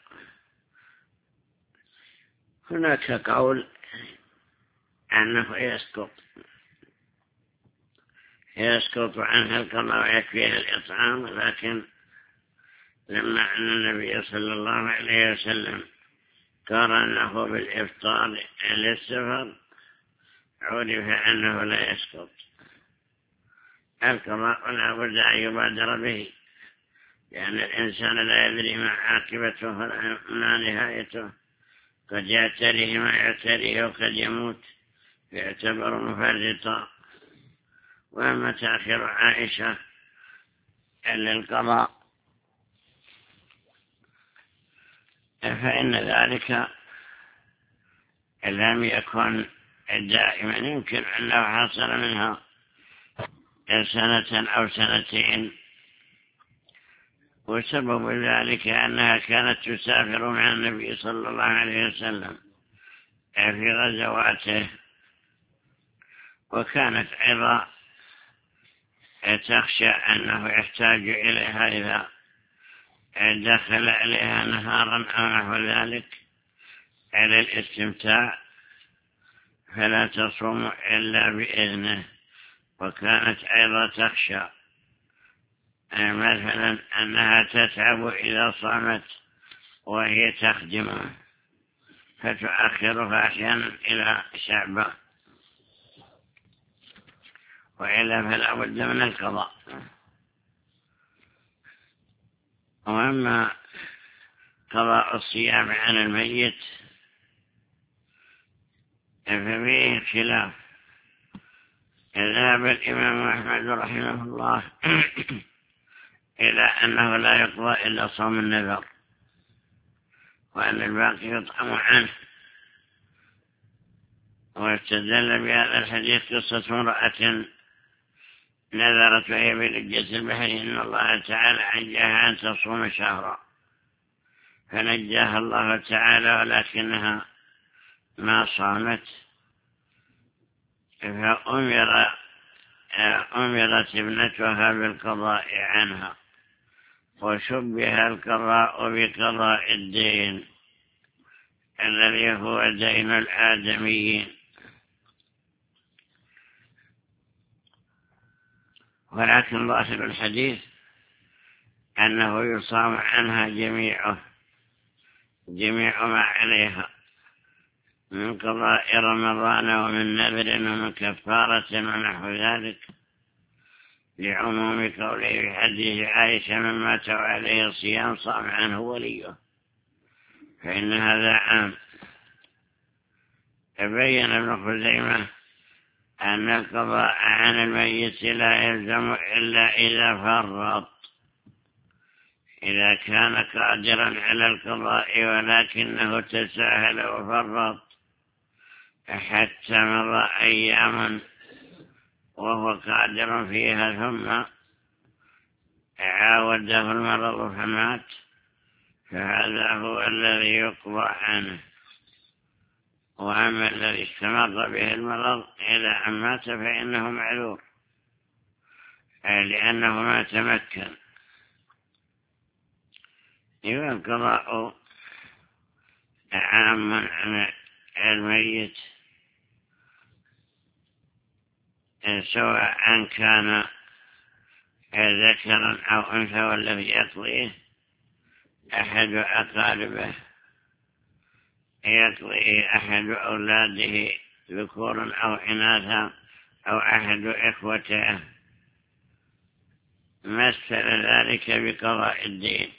هناك قول أنه يسقط يسقط عنها القضاء ويكفيها الإطعام، لكن لما أن النبي صلى الله عليه وسلم قارنه بالإفطار للسفر عرف أنه لا يسقط القضاء، ولا بد أن يبادر به، لأن الإنسان لا يدري ما عاقبته ما نهايته، قد يعتريه ما يعتريه وقد يموت فيعتبر مفرطا. وأما تأخير عائشة للقضاء فإن ذلك لم يكن دائما، يمكن أنه حصل منها سنة أو سنتين، وسبب ذلك أنها كانت تسافر مع النبي صلى الله عليه وسلم في غزواته، وكانت أيضا تخشى أنه يحتاج إليها إذا دخل إليها نهارا أو نحو ذلك على الاستمتاع، فلا تصوم إلا بإذنه وكانت أيضا تخشى مثلا أنها تتعب إذا صامت وهي تخدمه فتؤخرها أحيانا إلى شعبان، وإلا فلا بد من القضاء. وأما قضاء الصيام عن الميت ففيه خلاف. ذهب الإمام أحمد رحمه الله إلى أنه لا يقضى إلا صوم النذر، وأن الباقي يطعم عنه. واستدل بهذا الحديث قصة امرأة نذرت وهي بلجة البحر إن الله تعالى عجاها أن تصوم شهرا، فنجاها الله تعالى ولكنها ما صامت، فأمر أمرت ابنتها بالقضاء عنها، وشبه القضاء بقضاء الدين الذي هو دين الآدميين. ولكن ظاهر الحديث أنه يصام عنها جميعه جميع ما عليها من قضاء رمضان ومن نذر ومن كفارة ونحو ذلك، لعموم قوله في حديث عائشة من مات عليه الصيام صام عنه وليه، فإن هذا عام. تبين ابن خزيمة أن القضاء عن الميت لا يلزم إلا إذا فرط، إذا كان قادرا على القضاء ولكنه تساهل وفرط حتى مضى أيام وهو قادر فيها ثم عاوده المرض فمات، فهذا هو الذي يقضى عنه. وأما الذي استمر به المرض إلى أن مات فإنه معذور لأنه ما تمكن. إذا القضاء عام عن الميت سواء كان ذكرا أو أنثى، والذي يقضيه أحد أقاربه، يقضيه أحد أولاده ذكورا أو إناثا أو أحد إخوته، مثل ذلك بقضاء الدين.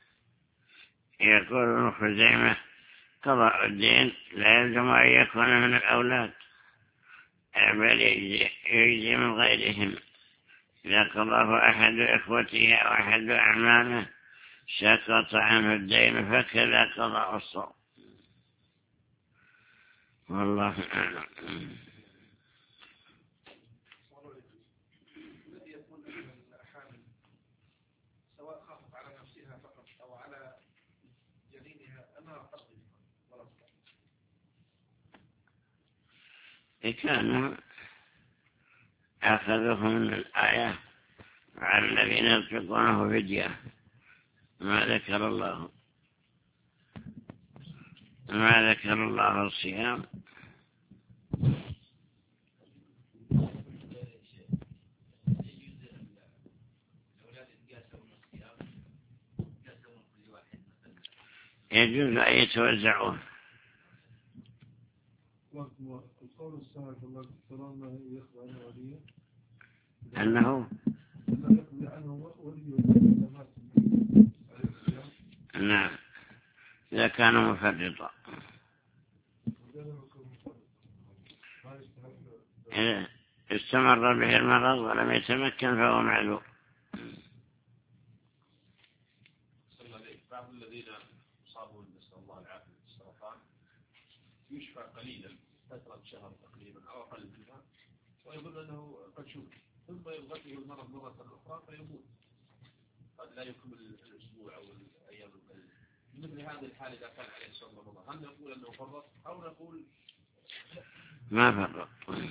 يقول ابن خزيمة قضاء الدين لا يلزم أن يكون من الأولاد، بل يجزي من غيرهم. إذا قضاه أحد إخوته أو أحد أعمامه سقط عنه الدين، فكذا قضاء الصوم. والله أعلم. سواء خافت على نفسها فقط أو على جنينها أنها تقضي ولا كان أخذه من الآية على الذين ينفقونه فدية، ما ذكر الله ما ذكر الله الصيام. يجوز أن يتوزعون. القول السابق الله تعالى يخضع وليه أنه نعم إذا كان مفرطا، إذا استمر به المرض ولم يتمكن فهو معذور. بعض الذين أصابوا نسأل الله العافية بالسرطان يشفى قليلا فترة شهر تقريبا أو أقل منها، ويظن أنه قد شفي، ثم يضغطه المرض مرة أخرى فيموت، قد لا يكمل الأسبوع أو الأيام القليلة. مثل هذه الحالة إذا كان عليه صوم رمضان، هل نقول أنه فرط أو نقول ما فرط؟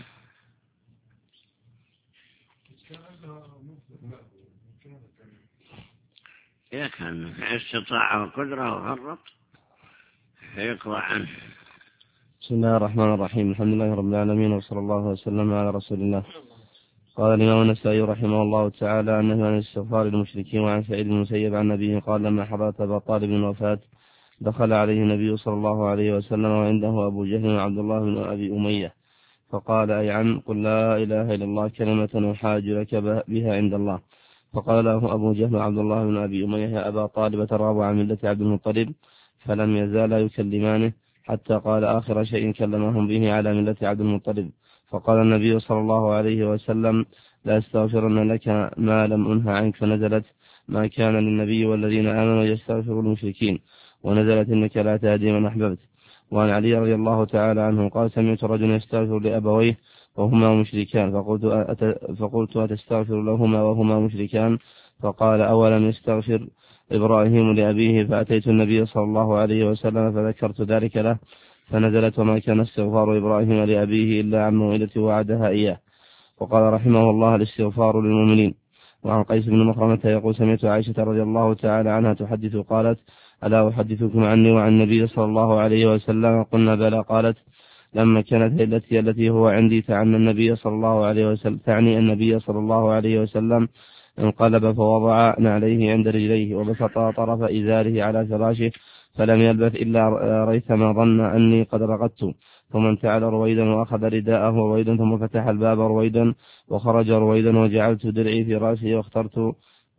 إذا كان استطاع وقدرة وفرط فيقضى عنه. بسم الله الرحمن الرحيم، الحمد لله رب العالمين، وصلى الله وسلم على رسول الله. قال الإمام النسائي رحمه الله تعالى أنه عن الاستغفار للمشركين. وعن سعيد بن المسيب عن نبيه قال لما حضرت أبا طالب الوفاة دخل عليه النبي صلى الله عليه وسلم وعنده أبو جهل وعبد الله بن أبي أمية فقال أي عم قل لا إله إلا الله كلمة أحاج لك بها عند الله. فقال له أبو جهل وعبد الله بن أبي أمية يا أبا طالب ترغب عن ملة عبد المطلب؟ فلم يزالا يكلمانه حتى قال آخر شيء كلمهم به على ملة عبد المطلب. فقال النبي صلى الله عليه وسلم لا استغفرن لك ما لم أنهى عنك. فنزلت ما كان للنبي والذين آمنوا يستغفروا المشركين ونزلت إنك لا تهدي من أحببت. وعن علي رضي الله تعالى عنه قال سمعت رجلا يستغفر لأبويه وهما مشركان فقلت, أت... فقلت أتستغفر لهما وهما مشركان؟ فقال أولم يستغفر إبراهيم لأبيه؟ فأتيت النبي صلى الله عليه وسلم فذكرت ذلك له فنزلت وما كان استغفار إبراهيم لأبيه إلا عن موعدة وعدها إياه. وقال رحمه الله الاستغفار للمؤمنين. وعن قيس بن مخرمة يقول سمعت عائشة رضي الله تعالى عنها تحدث قالت ألا أحدثكم عني وعن النبي صلى الله عليه وسلم؟ قلنا بلى. قالت لما كانت ليلتي التي هو عندي تعني النبي صلى الله عليه وسلم تعني النبي صلى الله عليه وسلم انقلب فوضع نعليه عند رجليه وبسط طرف إزاره على فراشه فلم يلبث إلا ريثما ظن أني قد رقدت ثم انتعل رويدا وأخذ رداءه رويدا ثم فتح الباب رويدا وخرج رويدا وجعلت درعي في رأسي واخترت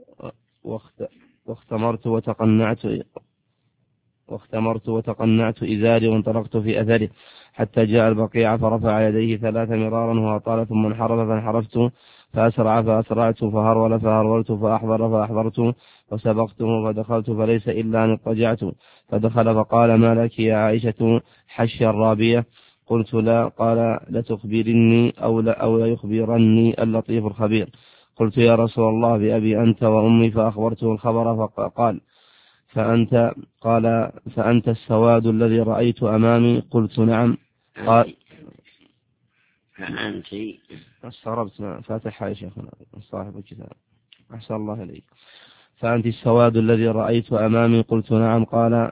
واختمرت وتقنعت واختمرت وتقنعت إزاري وانطلقت في أثره حتى جاء البقيع فرفع يديه ثلاث مرارا وأطال ثم انحرف فانحرفت فأسرع فأسرعت فهرول فهرولت فأحضر فأحضرت وسبقته فدخلت فليس إلا أن اضطجعت فدخل فقال ما لك يا عائشة حشي الرابية؟ قلت لا. قال لتخبرني أو لا أو لا يخبرني اللطيف الخبير. قلت يا رسول الله بأبي أنت وأمي فأخبرته الخبر فقال فأنت قال فأنت السواد الذي رأيت أمامي؟ قلت نعم. قال فأنت استغربت فاتحها يا شيخنا صاحب الكتاب أحسن الله إليك. فأنت السواد الذي رأيت أمامي؟ قلت نعم. قال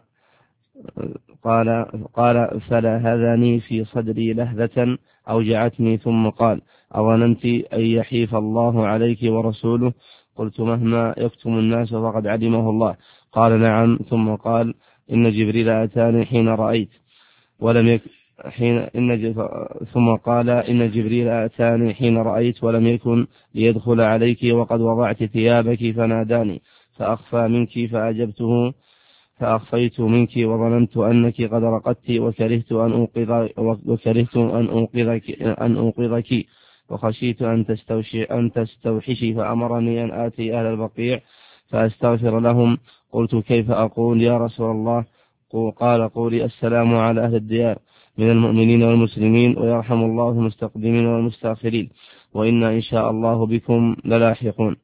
قال قال فلهذني في صدري لهذة أوجعتني ثم قال أظننت أن يحيف الله عليك ورسوله؟ قلت مهما يكتم الناس فقد علمه الله. قال نعم. ثم قال إن جبريل أتاني حين رأيت ولم يك حين إن ثم قال إن جبريل أتاني حين رأيت ولم يكن ليدخل عليك وقد وضعت ثيابك فناداني فأخفى منك فأجبته فأخفيت منك وظننت أنك قد رقدت وكرهت أن أوقظ وكرهت أن أوقظك أن أوقظك وخشيت أن تستوشي أن تستوحشي فأمرني أن آتي أهل البقيع فأستغفر لهم. قلت كيف أقول يا رسول الله؟ قال قولي السلام على أهل الديار من المؤمنين والمسلمين ويرحم الله المستقدمين والمستأخرين وإنا إن شاء الله بكم للاحقون.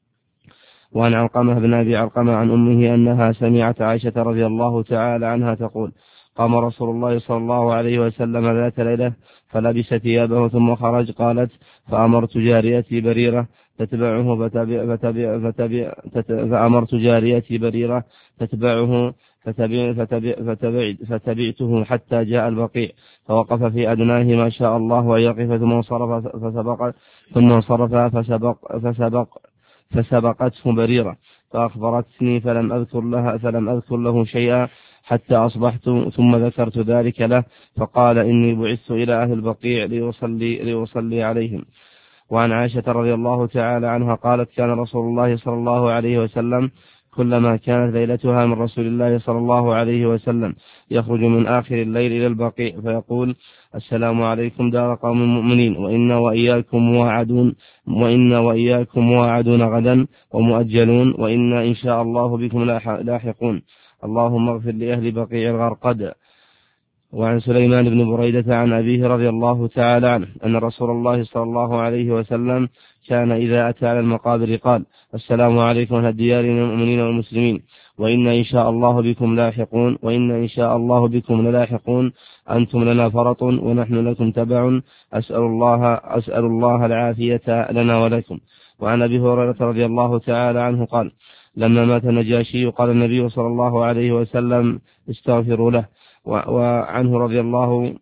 وعن علقمة بن أبي علقمة عن أمه أنها سمعت عائشة رضي الله تعالى عنها تقول قام رسول الله صلى الله عليه وسلم ذات ليلة فلبس ثيابه ثم خرج. قالت فأمرت جاريتي بريرة تتبعه فتبع فتبع فتبع فتبع فأمرت جاريتي بريرة تتبعه فتبع فتبع فتبع فتبعته حتى جاء البقيع فوقف في أدناه ما شاء الله أن يقف ثم انصرف فسبق ثم انصرف فسبق فسبق فسبقته بريرة فأخبرتني فلم أذكر لها فلم أذكر له شيئا حتى أصبحت ثم ذكرت ذلك له فقال إني بعثت إلى أهل البقيع ليصلي, ليصلي عليهم. وعن عائشة رضي الله تعالى عنها قالت كان رسول الله صلى الله عليه وسلم كلما كانت ليلتها من رسول الله صلى الله عليه وسلم يخرج من آخر الليل إلى البقيع فيقول السلام عليكم دار قوم المؤمنين وإنا وإياكم مواعدون وإنا وإياكم مواعدون غدا ومؤجلون وإنا إن شاء الله بكم لاحقون اللهم اغفر لأهل بقيع الغرقد. وعن سليمان بن بريدة عن أبيه رضي الله تعالى عنه أن رسول الله صلى الله عليه وسلم كان إذا أتى على المقابر قال السلام عليكم أهل الديار من المؤمنين والمسلمين وإنا إن شاء الله بكم لاحقون وإنا إن شاء الله بكم للاحقون أنتم لنا فرط ونحن لكم تبع أسأل الله, أسأل الله العافية لنا ولكم. وعن أبي هريرة رضي الله تعالى عنه قال لما مات النجاشي قال النبي صلى الله عليه وسلم استغفروا له. وعنه رضي الله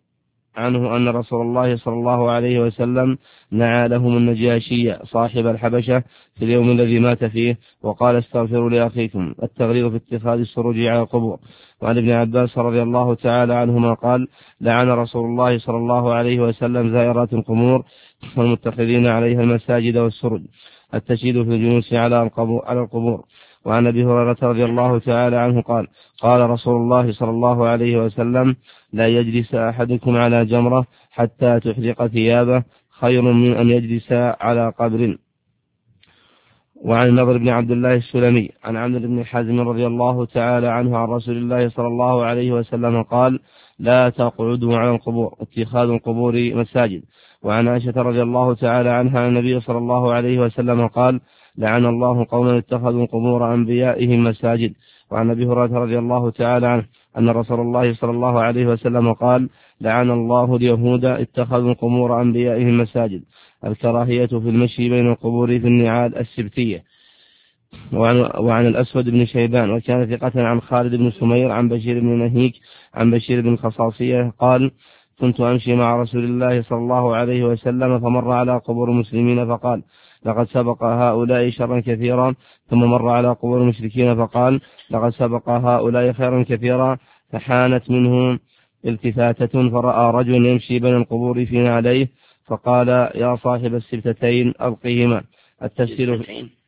عنه أن رسول الله صلى الله عليه وسلم نعى لهم النجاشي صاحب الحبشة في اليوم الذي مات فيه وقال استغفروا لأخيكم، التغليظ في اتخاذ السروج على القبور. وعن ابن عباس رضي الله تعالى عنهما قال لعن رسول الله صلى الله عليه وسلم زائرات القبور والمتخذين عليها المساجد والسرج، التشييد في الجلوس على القبور. وعن أبي هريرة رضي الله تعالى عنه قال قال رسول الله صلى الله عليه وسلم لا يجلس أحدكم على جمرة حتى تحرق ثيابه خير من أن يجلس على قبر. وعن النضر بن عبد الله السلمي عن عمرو بن حزم رضي الله تعالى عنه عن رسول الله صلى الله عليه وسلم قال لا تقعدوا على القبور، اتخاذ القبور مساجد. وعن عائشة رضي الله تعالى عنها عن النبي صلى الله عليه وسلم قال لعن الله قوما اتخذوا قبور أنبيائهم مساجد. وعن أبي هريرة رضي الله تعالى عنه أن رسول الله صلى الله عليه وسلم قال لعن الله اليهود اتخذوا قبور أنبيائهم مساجد، الكراهية في المشي بين القبور في النعال السبتية. وعن, وعن الأسود بن شيبان وكان ثقة عن خالد بن سمير عن بشير بن نهيك عن بشير بن خصاصية قال كنت أمشي مع رسول الله صلى الله عليه وسلم فمر على قبور المسلمين فقال لقد سبق هؤلاء شرا كثيرا، ثم مر على قبور المشركين فقال لقد سبق هؤلاء خيرا كثيرا، فحانت منهم التفاتة فرأى رجل يمشي بين القبور في نعليه فقال يا صاحب السبتتين ألقيهما. التفسير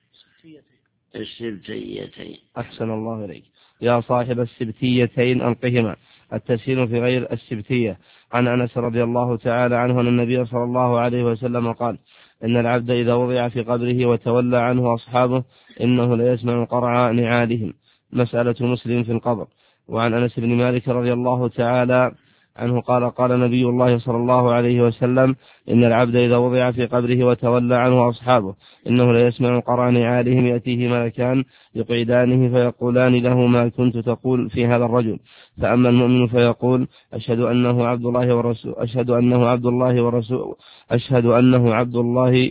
السبتيتين أحسن الله إليك يا صاحب السبتيتين ألقهما، التسهيل في غير السبتية. عن أنس رضي الله تعالى عنه أن النبي صلى الله عليه وسلم قال إن العبد إذا وضع في قبره وتولى عنه أصحابه إنه ليسمع قرع نعالهم. مسألة مسلم في القبر. وعن أنس بن مالك رضي الله تعالى عنه قال قال نبي الله صلى الله عليه وسلم إن العبد إذا وضع في قبره وتولى عنه أصحابه إنه ليسمع قرع نعالهم يأتيه ملكان يقعدانه فيقولان له ما كنت تقول في هذا الرجل، فأما المؤمن فيقول أشهد أنه عبد الله ورسوله أشهد أنه عبد الله ورسوله أشهد أنه عبد الله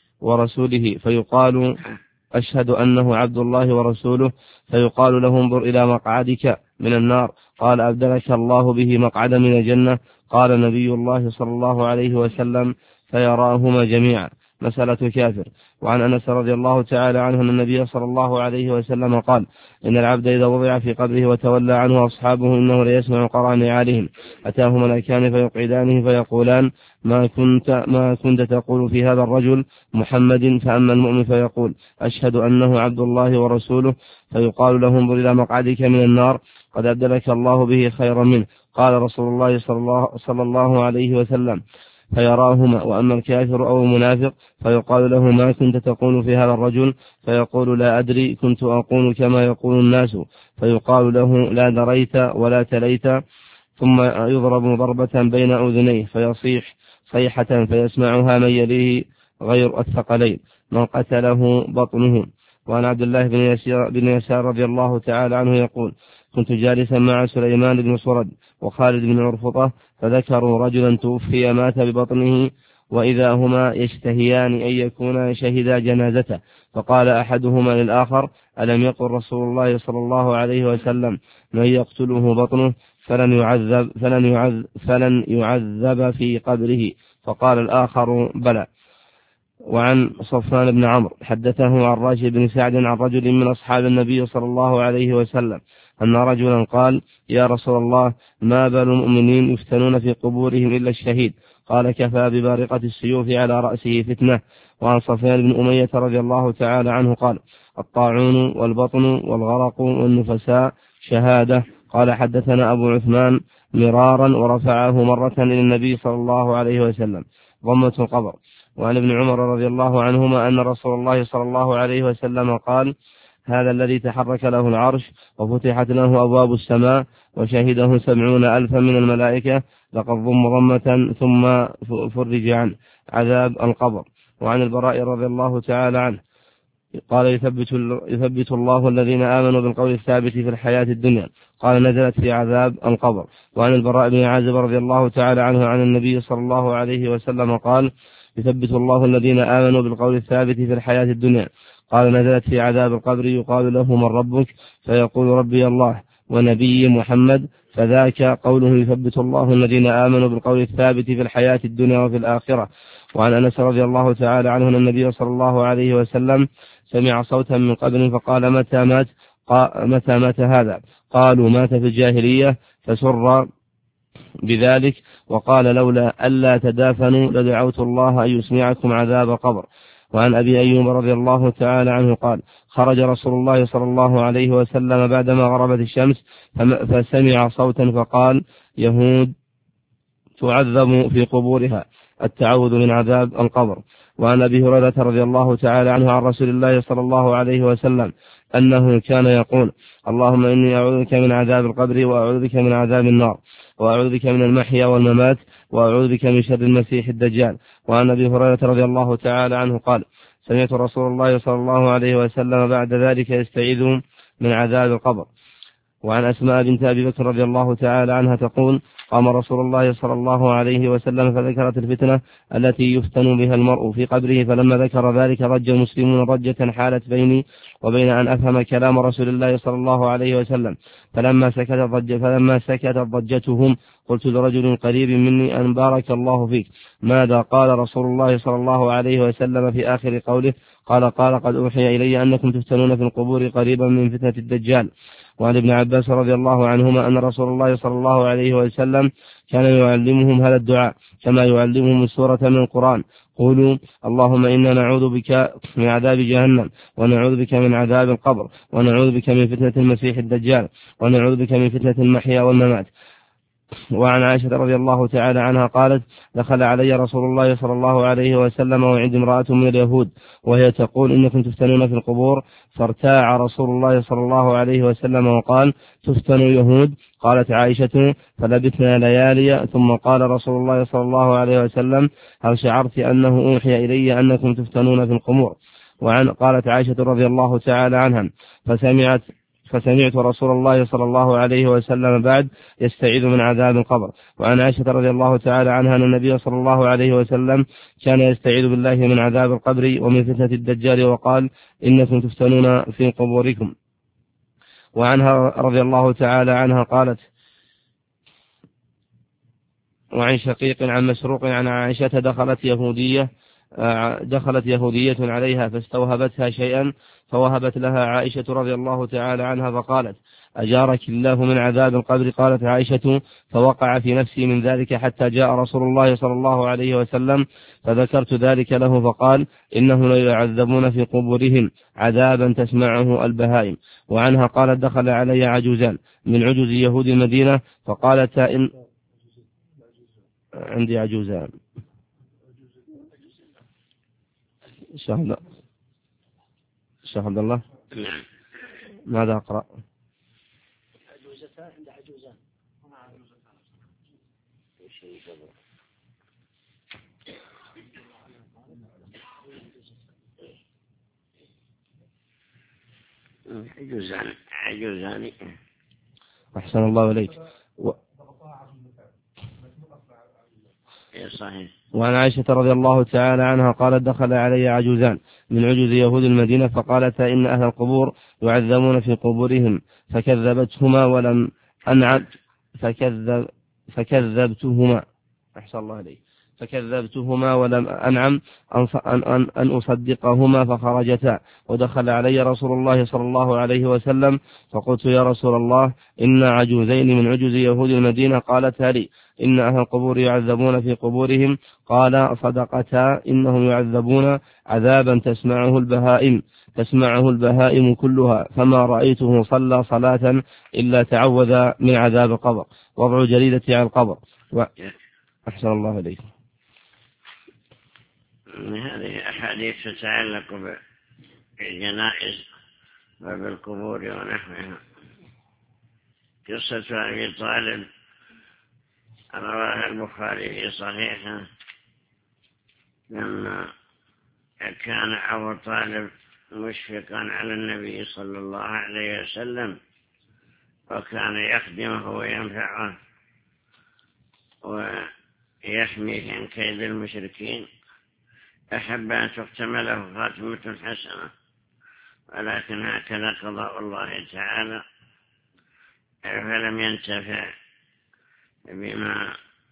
ورسوله فيقال أشهد أنه عبد الله ورسوله فيقال له انظر إلى مقعدك من النار، قال أبدلك الله به مقعدا من الجنة، قال نبي الله صلى الله عليه وسلم فيراهما جميعا. مسألة كافر. وعن أنس رضي الله تعالى عنه أن النبي صلى الله عليه وسلم قال إن العبد إذا وضع في قبره وتولى عنه أصحابه إنه ليسمع قرع نعالهم أتاه ملكان فيقعدانه فيقولان ما كنت ما كنت تقول في هذا الرجل محمد، فأما المؤمن فيقول أشهد أنه عبد الله ورسوله فيقال له انظر إلى مقعدك من النار قد أبدلك الله به خيرا منه، قال رسول الله صلى الله, صلى الله عليه وسلم فيراهما. وأما الكافر أو المنافق فيقال له ما كنت تقول في هذا الرجل فيقول لا أدري كنت أقول كما يقول الناس، فيقال له لا دريت ولا تليت، ثم يضرب ضربة بين أذنيه فيصيح صيحة فيسمعها من يليه غير الثقلين من قتله بطنه. وعن عبد الله بن يسار, بن يسار رضي الله تعالى عنه يقول كنت جالسا مع سليمان بن صرد وخالد بن عرفطة فذكروا رجلا توفي مات ببطنه وإذا هما يشتهيان أن يكونا شهدا جنازته، فقال أحدهما للآخر ألم يقل رسول الله صلى الله عليه وسلم من يقتله بطنه فلن يعذب, فلن يعذب, فلن يعذب في قبره، فقال الآخر بلى. وعن صفوان بن عمرو حدثه عن راشد بن سعد عن رجل من أصحاب النبي صلى الله عليه وسلم أن رجلا قال يا رسول الله ما بال المؤمنين يفتنون في قبورهم إلا الشهيد، قال كفى ببارقة السيوف على رأسه فتنة. وعن صفوان بن أمية رضي الله تعالى عنه قال الطاعون والبطن والغرق والنفساء شهادة. قال حدثنا أبو عثمان مرارا ورفعه مرة إلى النبي صلى الله عليه وسلم ضمة القبر. وعن ابن عمر رضي الله عنهما أن رسول الله صلى الله عليه وسلم قال هذا الذي تحرك له العرش وفتحت له أبواب السماء وشهده سبعون ألفا من الملائكة لقد ضم ضمة ثم فرج عن عذاب القبر. وعن البراء رضي الله تعالى عنه قال يثبت, يثبت الله الذين آمنوا بالقول الثابت في الحياة الدنيا، قال نزلت في عذاب القبر. وعن البراء بن عازب رضي الله تعالى عنه عن النبي صلى الله عليه وسلم قال يثبت الله الذين آمنوا بالقول الثابت في الحياة الدنيا، قال نزلت في عذاب القبر يقال له من ربك فيقول ربي الله، ونبي محمد، فذاك قوله يثبت الله الذين آمنوا بالقول الثابت في الحياة الدنيا وفي الآخرة. وعن أنس رضي الله تعالى عنه أن النبي صلى الله عليه وسلم سمع صوتا من قبل فقال متى مات متى مات هذا؟ قالوا مات في الجاهلية، فسر بذلك وقال لولا ألا تدافنوا لدعوت الله أن يسمعكم عذاب قبر. وعن أبي أيوب رضي الله تعالى عنه قال خرج رسول الله صلى الله عليه وسلم بعدما غربت الشمس فسمع صوتا فقال يهود تعذب في قبورها، التعوذ من عذاب القبر. وعن أبي هريرة رضي الله تعالى عنه عن رسول الله صلى الله عليه وسلم أنه كان يقول اللهم إني أعوذ بك من عذاب القبر وأعوذ بك من عذاب النار وأعوذ بك من المحيا والممات وأعوذ بك من شر المسيح الدجال. وعن أبي هريرة رضي الله تعالى عنه قال سمعت رسول الله صلى الله عليه وسلم بعد ذلك يستعيذ من عذاب القبر. وعن أسماء بنت أبي بكر رضي الله تعالى عنها تقول قام رسول الله صلى الله عليه وسلم فذكرت الفتنة التي يفتن بها المرء في قبره، فلما ذكر ذلك رج المسلمون رجة حالت بيني وبين أن أفهم كلام رسول الله صلى الله عليه وسلم. فلما سكت ضج فلما سكت ضجتهم قلت لرجل قريب مني أن بارك الله فيك ماذا قال رسول الله صلى الله عليه وسلم في آخر قوله؟ قال قال قد أوحي إلي أنكم تفتنون في القبور قريبا من فتنة الدجال. وعن ابن عباس رضي الله عنهما أن رسول الله صلى الله عليه وسلم كان يعلمهم هذا الدعاء كما يعلمهم السورة من القرآن قولوا اللهم إنا نعوذ بك من عذاب جهنم ونعوذ بك من عذاب القبر ونعوذ بك من فتنة المسيح الدجال ونعوذ بك من فتنة المحيا والممات. وعن عائشة رضي الله تعالى عنها قالت دخل علي رسول الله صلى الله عليه وسلم وعند امرأة من اليهود وهي تقول إنكم تفتنون في القبور، فارتاع رسول الله صلى الله عليه وسلم وقال تفتن يهود؟ قالت عائشة فلبثنا ليالي ثم قال رسول الله صلى الله عليه وسلم هل شعرت أنه أوحي إلي أنكم تفتنون في القبور؟ وعن قالت عائشة رضي الله تعالى عنها فسمعت فسمعت رسول الله صلى الله عليه وسلم بعد يستعيذ من عذاب القبر. وعن عائشة رضي الله تعالى عنها أن النبي صلى الله عليه وسلم كان يستعيذ بالله من عذاب القبر ومن فتنة الدجال وقال إنكم تفتنون في قبوركم. وعنها رضي الله تعالى عنها قالت وعن شقيق عن مسروق عن عائشة دخلت يهودية دخلت يهودية عليها فاستوهبتها شيئا فوهبت لها عائشة رضي الله تعالى عنها فقالت أجارك الله من عذاب القبر؟ قالت عائشة فوقع في نفسي من ذلك حتى جاء رسول الله صلى الله عليه وسلم فذكرت ذلك له فقال إنهم ليعذبون في قبورهم عذابا تسمعه البهائم. وعنها قالت دخل علي عجوزان من عجوز يهود المدينة فقالت إن عندي عجوزان شهد شهد الله نعم. ماذا أقرأ؟ عجوزتان عند عجوزان عجوزان عجوزان أحسن الله إليك. و... صحيح. وعن عائشة رضي الله تعالى عنها قالت دخل علي عجوزان من عجوز يهود المدينة فقالتا إن أهل القبور يعذبون في قبورهم فكذبتهما ولم أنعم فكذب فكذبتهما أحسن الله عليه فكذبتهما ولم أنعم أن, أن, أن أصدقهما فخرجتا. ودخل علي رسول الله صلى الله عليه وسلم فقلت يا رسول الله إن عجوزين من عجوز يهود المدينة قالتا لي إن أهل القبور يعذبون في قبورهم قال صدقتا إنهم يعذبون عذابا تسمعه البهائم تسمعه البهائم كلها فما رأيته صلى صلاة إلا تعوذ من عذاب القبر. وضع جريدة على القبر. و... أحسن الله عليكم. هذه أحاديث تتعلق بالجنائز وبالقبور ونحوها. قصة أبي طالب رواها البخاري في صحيحه لما كان أبو طالب مشفقا على النبي صلى الله عليه وسلم وكان يخدمه وينفعه ويحميه عن كيد المشركين أحب أن تختم له خاتمة حسنة، ولكن هكذا قضاء الله تعالى فلم ينتفع بما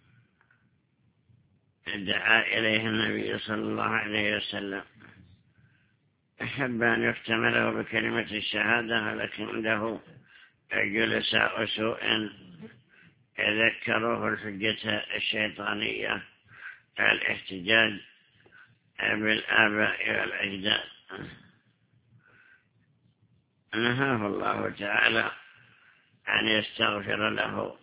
دعا إليه النبي صلى الله عليه وسلم. أحب أن يختم له بكلمة الشهادة، ولكن له جلساء سوء ذكروه الحجة الشيطانية الاحتجاج بالآباء والأجداد. نهاه الله تعالى أن يستغفر له،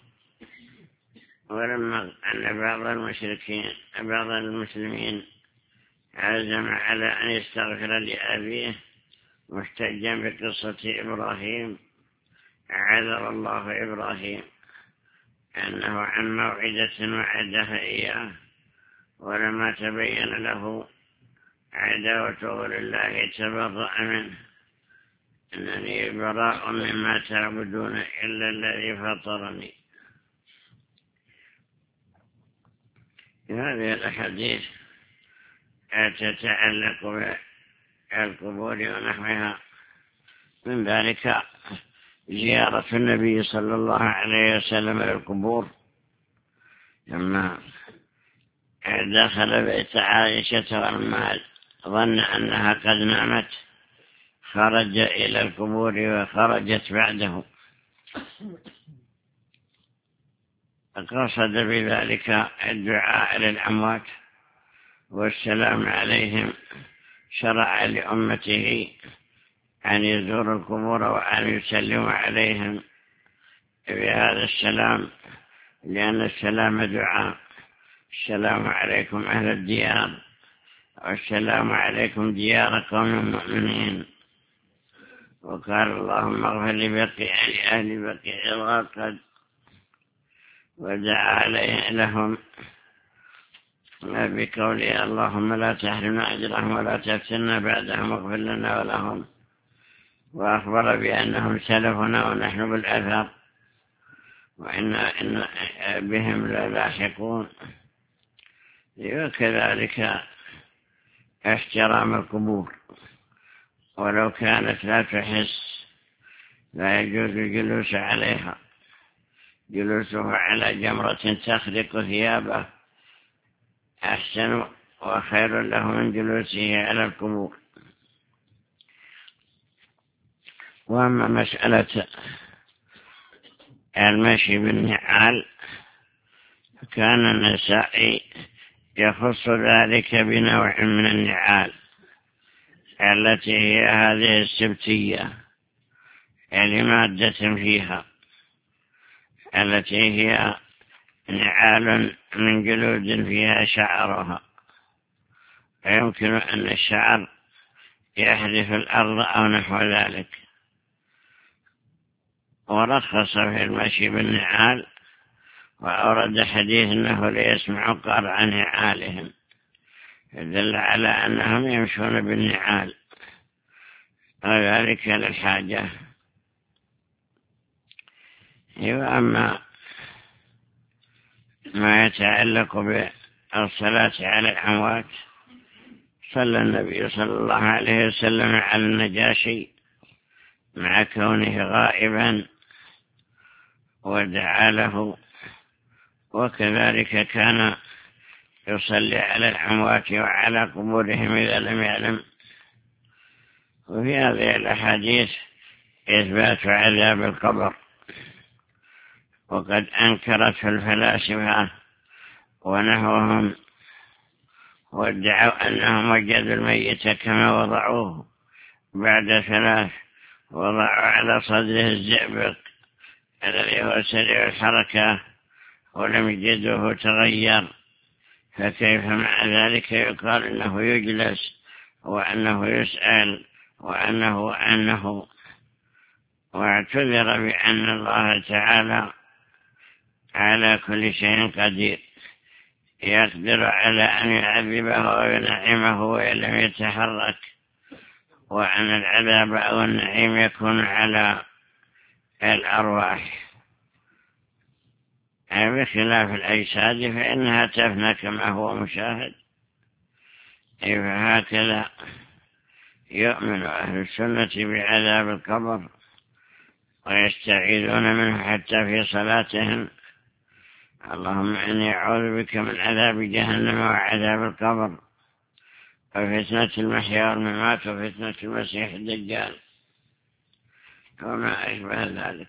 ولما أن بعض المشركين بعض المسلمين عزم على أن يستغفر لأبيه محتجا بقصة إبراهيم، عذر الله إبراهيم أنه عن موعدة وعدها إياه، ولما تبين له عداوته لله تبرأ منه: إنني براء مما تعبدون إلا الذي فطرني. هذه الأحاديث تتعلق بالقبور ونحوها، من ذلك زيارة النبي صلى الله عليه وسلم للقبور. لما دخل بيت عائشة والمال ظن أنها قد نامت، خرج إلى القبور وخرجت بعده، قصد بذلك الدعاء للأموات والسلام عليهم. شرع لأمته أن يزوروا القبور وأن يسلموا عليهم بهذا السلام، لأن السلام دعاء: السلام عليكم أهل الديار، والسلام عليكم ديار قوم مؤمنين. وقال: اللهم اغفر لبقيع لأهل بقيع الغرقد، ودعا لهم بقوله: اللهم لا تحرمنا أجرهم ولا تفتنا بعدهم واغفر لنا ولهم. وأخبر بأنهم سلفنا ونحن بالأثر، وإن إن بهم للاحقون. وكذلك احترام القبور، ولو كانت لا تحس لا يجوز الجلوس عليها. جلوسه على جمرة تخرق ثيابه أحسن وخير له من جلوسه على القبور. وأما مسألة المشي بالنعال، كان النسائي يخص ذلك بنوع من النعال التي هي هذه السبتية لمادة فيها، التي هي نعال من جلود فيها شعرها، فيمكن أن الشعر يحذف الأرض أو نحو ذلك. ورخص في المشي بالنعال، وأورد حديث أنه ليسمع قرع نعالهم، يدل على أنهم يمشون بالنعال، وذلك للحاجة. وأما ما يتعلق بالصلاة على الأموات، صلى النبي صلى الله عليه وسلم على النجاشي مع كونه غائبا ودعا له، وكذلك كان يصلي على الأموات وعلى قبورهم إذا لم يعلم. وفي هذه الأحاديث إثبات عذاب القبر، وقد أنكرته الفلاسفة ونحوهم، وادعوا أنهم وجدوا الميت كما وضعوه بعد ثلاث، وضعوا على صدره الزئبق الذي هو سريع الحركة ولم يجده تغير، فكيف مع ذلك يقال أنه يجلس وأنه يسأل وأنه وأنه واعتذر بأن الله تعالى على كل شيء قدير، يقدر على أن يعذبه وينعمه وإن لم يتحرك، وأن العذاب أو النعيم يكون على الأرواح بخلاف الأجساد فإنها تفنى كما هو مشاهد. فهكذا يؤمن أهل السنة بعذاب القبر ويستعيذون منه حتى في صلاتهم: اللهم إني أعوذ بك من عذاب جهنم وعذاب القبر وفتنة المحيا والممات وفتنة المسيح الدجال وما أشبه ذلك.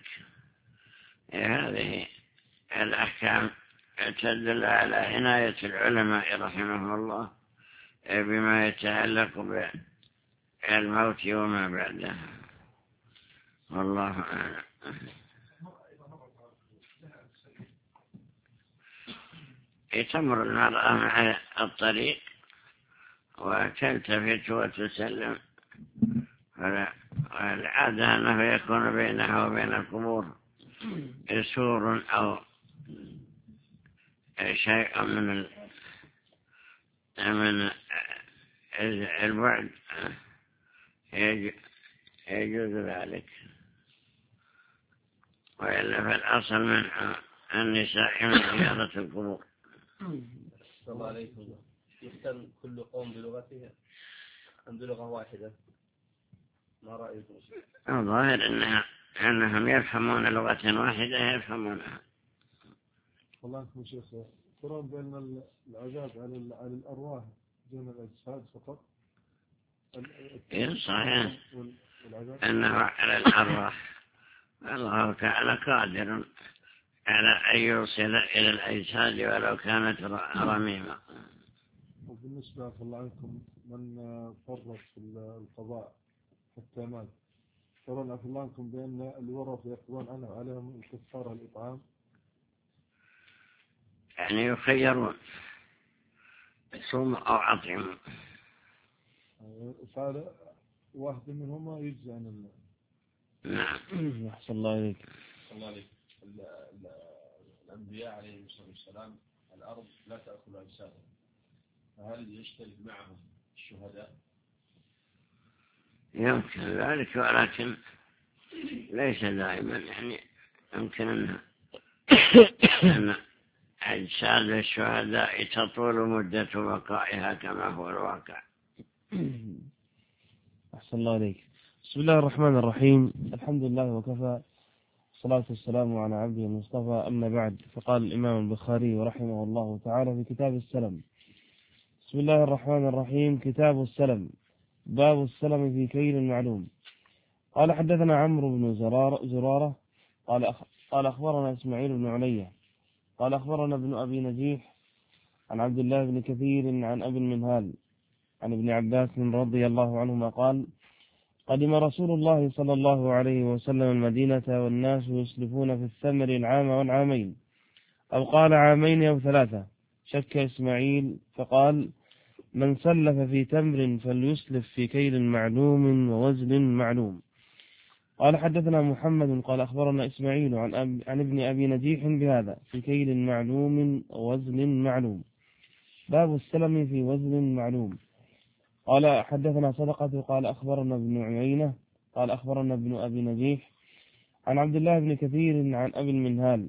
هذه الأحكام تدل على عناية العلماء رحمهم الله بما يتعلق بالموت وما بعده، والله أعلم. تمر المرأة مع الطريق وتلتفت وتسلم، والعادة أنه يكون بينها وبين القبور سور أو شيء من من البعد يجوز ذلك، وإلا فالأصل من النساء من زيارة القبور. السلام عليكم. يختم كل قوم بلغتها أم بلغة واحدة؟ ما رأيكم؟ الظاهر أنها أنهم يفهمون لغة واحدة يفهمونها. والله أنكم شيخ ترون بأن العذاب على على الأرواح دون الأجساد فقط؟ إيه صحيح أنه على الأرواح. الله تعالى قادر على أن يوصل إلى الأجساد ولو كانت رميمة. وبالنسبة الله عنكم من فرط في القضاء حتى مات، ترون الله عنكم بأن الورث يقضون عنه عليهم الكفارة الإطعام؟ يعني يخيرون صوم أو أطعم، فعل واحد منهما يجزي عن الله. نعم. أحسن الله عليك. أحسن الله عليك. الأنبياء عليهم الصلاة والسلام الأرض لا تأكل أجسادهم، فهل يشترك معهم الشهداء؟ يمكن ذلك، ولكن ليس دائما، يعني يمكن أن أن أجساد الشهداء تطول مدة بقائها كما هو الواقع. أحسن الله عليك. بسم الله الرحمن الرحيم. الحمد لله وكفى، الصلاة والسلام على عبده المصطفى، أما بعد. فقال الإمام البخاري رحمه الله تعالى في كتاب السلم: بسم الله الرحمن الرحيم. كتاب السلم. باب السلم في كيل معلوم. قال حدثنا عمرو بن زرارة قال قال أخبرنا إسماعيل بن علية قال أخبرنا ابن أبي نجيح عن عبد الله بن كثير عن أبي المنهال عن ابن عباس رضي الله عنهما قال: قدم رسول الله صلى الله عليه وسلم المدينة والناس يسلفون في الثمر العام والعامين، أو قال عامين أو ثلاثة. شك إسماعيل فقال: من سلف في تمر فليسلف في كيل معلوم ووزن معلوم. قال حدثنا محمد قال أخبرنا إسماعيل عن, أب عن ابن أبي نجيح بهذا: في كيل معلوم ووزن معلوم. باب السلم في وزن معلوم. قال حدثنا صدقة قال أخبرنا ابن عيينة قال أخبرنا ابن أبي نجيح عن عبد الله بن كثير عن أبي المنهال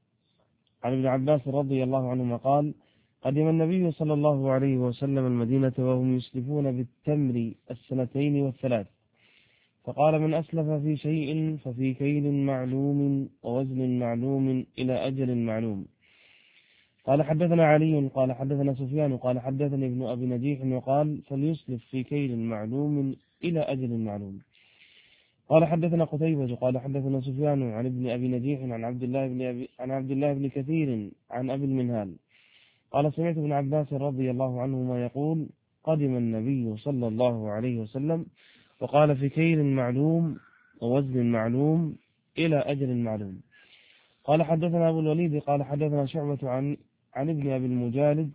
عن ابن عباس رضي الله عنهما قال: قدم النبي صلى الله عليه وسلم المدينة وهم يسلفون بالتمر السنتين والثلاث، فقال: من أسلف في شيء ففي كيل معلوم ووزن معلوم إلى أجل معلوم. قال حدثنا علي قال حدثنا سفيان قال حدثني ابن أبي نجيح وقال: فليسلف في كيل معلوم إلى أجل معلوم. قال حدثنا قتيبة قال حدثنا سفيان عن ابن أبي نجيح عن عبد الله بن أبي عن عبد الله بن كثير عن أبي المنهال قال: سمعت ابن عباس رضي الله عنهما يقول: قدم النبي صلى الله عليه وسلم وقال: في كيل معلوم ووزن معلوم إلى أجل معلوم. قال حدثنا أبو الوليد قال حدثنا شعبة عن عن ابن أبي المجالد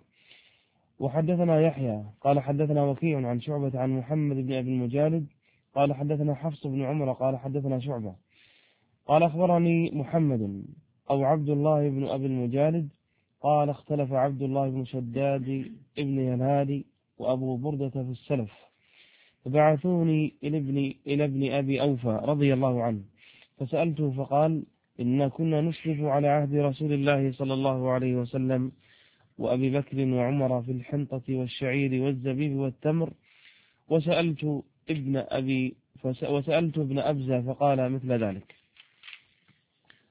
وحدثنا يحيى قال حدثنا وكيع عن شعبة عن محمد بن أبي المجالد قال حدثنا حفص بن عمر قال حدثنا شعبة قال أخبرني محمد أو عبد الله بن أبي المجالد قال: اختلف عبد الله بن شداد ابن ينهادي وأبو بردة في السلف، فبعثوني إلى ابن, إلى ابن أبي أوفى رضي الله عنه، فسألته فقال: إنا كنا نشرف على عهد رسول الله صلى الله عليه وسلم وأبي بكر وعمر في الحنطة والشعير والزبيب والتمر، وسألت ابن أبي وسألت ابن أبزة فقال مثل ذلك.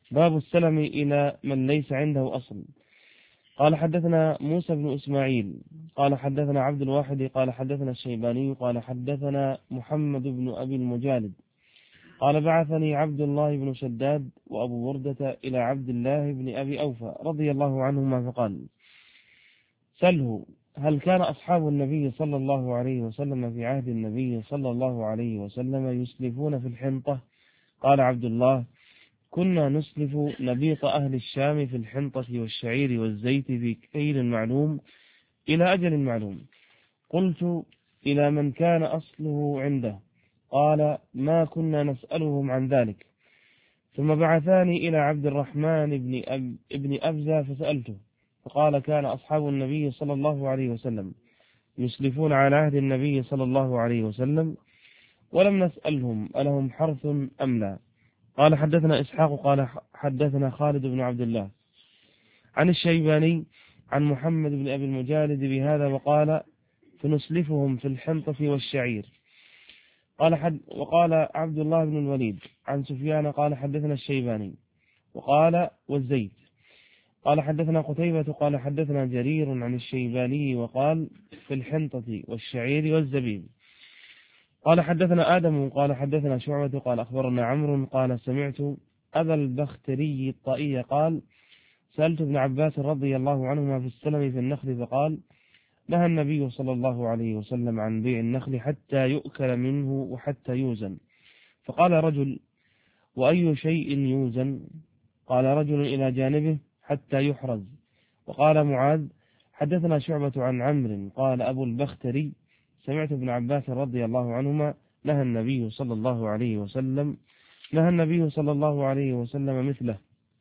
باب السلم إلى من ليس عنده أصل. قال حدثنا موسى بن إسماعيل قال حدثنا عبد الواحد قال حدثنا الشيباني قال حدثنا محمد بن أبي المجالد قال بعثني عبد الله بن شداد وأبو بردة إلى عبد الله بن أبي أوفى رضي الله عنهما فقال سله هل كان أصحاب النبي صلى الله عليه وسلم في عهد النبي صلى الله عليه وسلم يسلفون في الحنطة؟ قال عبد الله كنا نسلف نبيط أهل الشام في الحنطة والشعير والزيت في كيل معلوم إلى أجل معلوم. قلت إلى من كان أصله عنده؟ قال ما كنا نسألهم عن ذلك. ثم بعثاني إلى عبد الرحمن بن, أب ابن أبزة فسألته فقال كان أصحاب النبي صلى الله عليه وسلم يسلفون على عهد النبي صلى الله عليه وسلم ولم نسألهم ألهم حرث أم لا. قال حدثنا إسحاق قال حدثنا خالد بن عبد الله عن الشيباني عن محمد بن أبي المجالد بهذا وقال فنسلفهم في الحنطة والشعير. قال حد وقال عبد الله بن الوليد عن سفيان قال حدثنا الشيباني وقال والزيت. قال حدثنا قتيبة قال حدثنا جرير عن الشيباني وقال في الحنطة والشعير والزبيب. قال حدثنا آدم قال حدثنا شعبة قال أخبرنا عمرو قال سمعت أبا البختري الطائي قال سألت ابن عباس رضي الله عنهما في السلم في النخل فقال نهى النبي صلى الله عليه وسلم عن بيع النخل حتى يؤكل منه وحتى يوزن. فقال رجل وأي شيء يوزن؟ قال رجل إلى جانبه حتى يحرز. وقال معاذ حدثنا شعبة عن عمرو قال أبو البختري سمعت ابن عباس رضي الله عنهما نهى النبي صلى الله عليه وسلم نهى النبي صلى الله عليه وسلم مثله.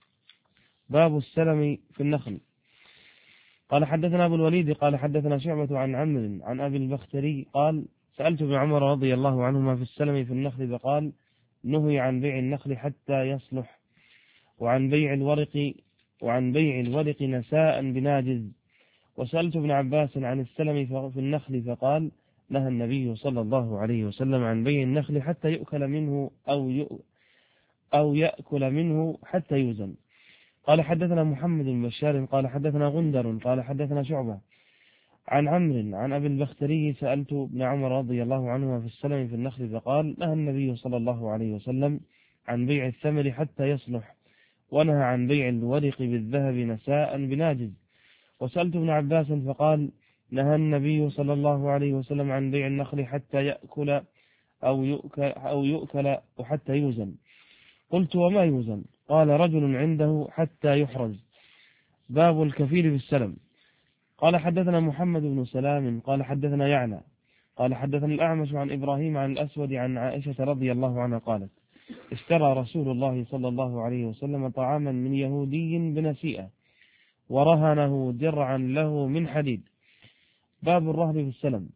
باب السلم في النخل. قال حدثنا أبو الوليد قال حدثنا شعبة عن عمرو عن أبي البختري قال سألت ابن عمر رضي الله عنهما في السلم في النخل فقال نهي عن بيع النخل حتى يصلح وعن بيع الورق وعن بيع الورق نساء بناجز. وسألت ابن عباس عن السلم في النخل فقال نهى النبي صلى الله عليه وسلم عن بيع النخل حتى يؤكل منه أو أو يأكل منه حتى يوزن. قال حدثنا محمد بن بشار قال حدثنا غندر قال حدثنا شعبة عن عمرو عن أبي البختري سألت ابن عمر رضي الله عنهما في السلم في النخل فقال نهى النبي صلى الله عليه وسلم عن بيع الثمر حتى يصلح ونهى عن بيع الورق بالذهب نساء بناجز. وسألت ابن عباس فقال نهى النبي صلى الله عليه وسلم عن بيع النخل حتى يأكل أو يؤكل, أو يؤكل وحتى يوزن. قلت وما يوزن؟ قال رجل عنده حتى يحرز. باب الكفيل بالسلم. قال حدثنا محمد بن سلام قال حدثنا يعلى قال حدثنا الأعمش عن إبراهيم عن الأسود عن عائشة رضي الله عنها قالت اشترى رسول الله صلى الله عليه وسلم طعاما من يهودي بنسيئة ورهنه درعا له من حديد. باب الرهن بالسلم.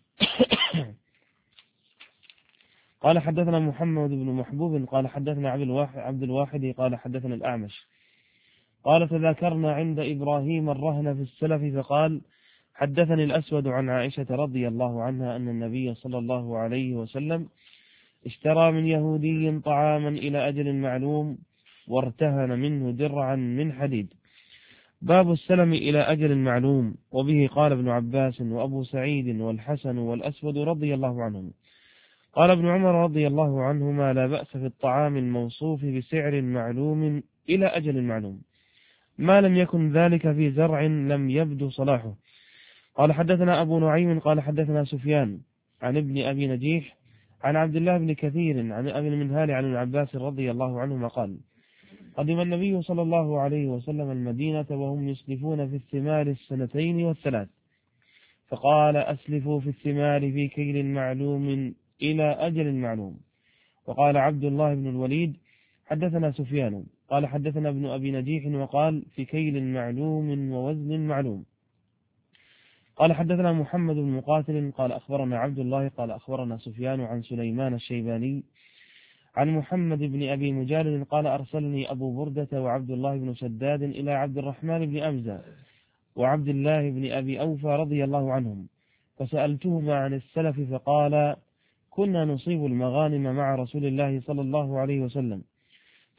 قال حدثنا محمد بن محبوب قال حدثنا عبد الواحد قال حدثنا الأعمش قال تذاكرنا عند إبراهيم الرهن في السلف فقال حدثني الأسود عن عائشة رضي الله عنها أن النبي صلى الله عليه وسلم اشترى من يهودي طعاما إلى أجل معلوم وارتهن منه درعا من حديد. باب السلم إلى أجل معلوم. وبه قال ابن عباس وأبو سعيد والحسن والأسود رضي الله عنهم. قال ابن عمر رضي الله عنهما لا بأس في الطعام الموصوف بسعر معلوم إلى أجل معلوم ما لم يكن ذلك في زرع لم يبدو صلاحه. قال حدثنا أبو نعيم قال حدثنا سفيان عن ابن أبي نجيح عن عبد الله بن كثير عن أبي المنهال عن العباس رضي الله عنهما قال قدم النبي صلى الله عليه وسلم المدينة وهم يسلفون في الثمار السنتين والثلاث فقال أسلفوا في الثمار في كيل معلوم إلى أجل معلوم. وقال عبد الله بن الوليد حدثنا سفيان قال حدثنا ابن أبي نجيح وقال في كيل معلوم ووزن معلوم. قال حدثنا محمد بن مقاتل قال أخبرنا عبد الله قال أخبرنا سفيان عن سليمان الشيباني عن محمد بن أبي مجالد قال أرسلني أبو بردة وعبد الله بن شداد إلى عبد الرحمن بن أمزة وعبد الله بن أبي أوفى رضي الله عنهم فسألتهما عن السلف فقال كنا نصيب المغانم مع رسول الله صلى الله عليه وسلم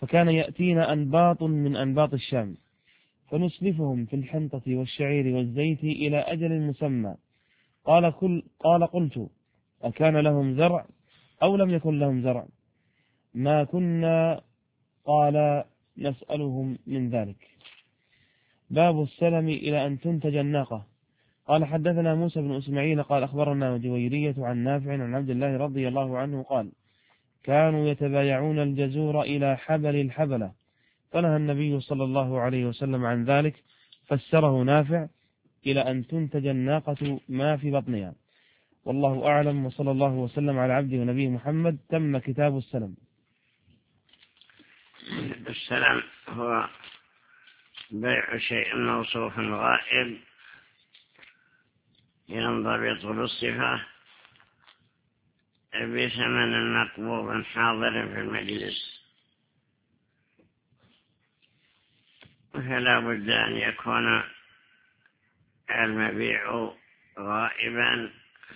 فكان يأتينا أنباط من أنباط الشام فنسلفهم في الحنطة والشعير والزيت إلى أجل مسمى. قال, كل قال قلت أكان لهم زرع أو لم يكن لهم زرع؟ ما كنا. قال نسألهم من ذلك. باب السلم إلى أن تنتج الناقة. قال حدثنا موسى بن إسماعيل قال أخبرنا جويرية عن نافع عن عبد الله رضي الله عنه قال كانوا يتبايعون الجزور إلى حبل الحبلة فنهى النبي صلى الله عليه وسلم عن ذلك، فسره نافع إلى أن تنتج الناقة ما في بطنها. والله أعلم، وصلى الله وسلم على عبده ونبيه محمد. تم كتاب السلم. السلم هو بيع شيء موصوف غائب ينضبط بالصفة بثمن مقبوض حاضر في المجلس، فلا بد أن يكون المبيع غائبا،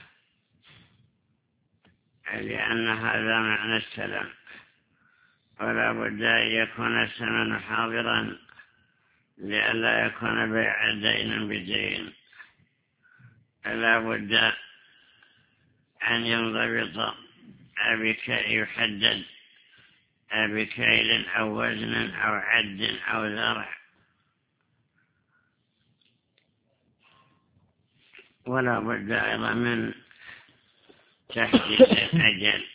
لأن هذا معنى السلم، ولا بد أن يكون الثمن حاضرا لئلا يكون بيع دين بدين. لا بد أن ينضبط بكي يحدد بكيل أو وزن أو عد أو ذرع، ولا بد أيضا من تحديد الأجل،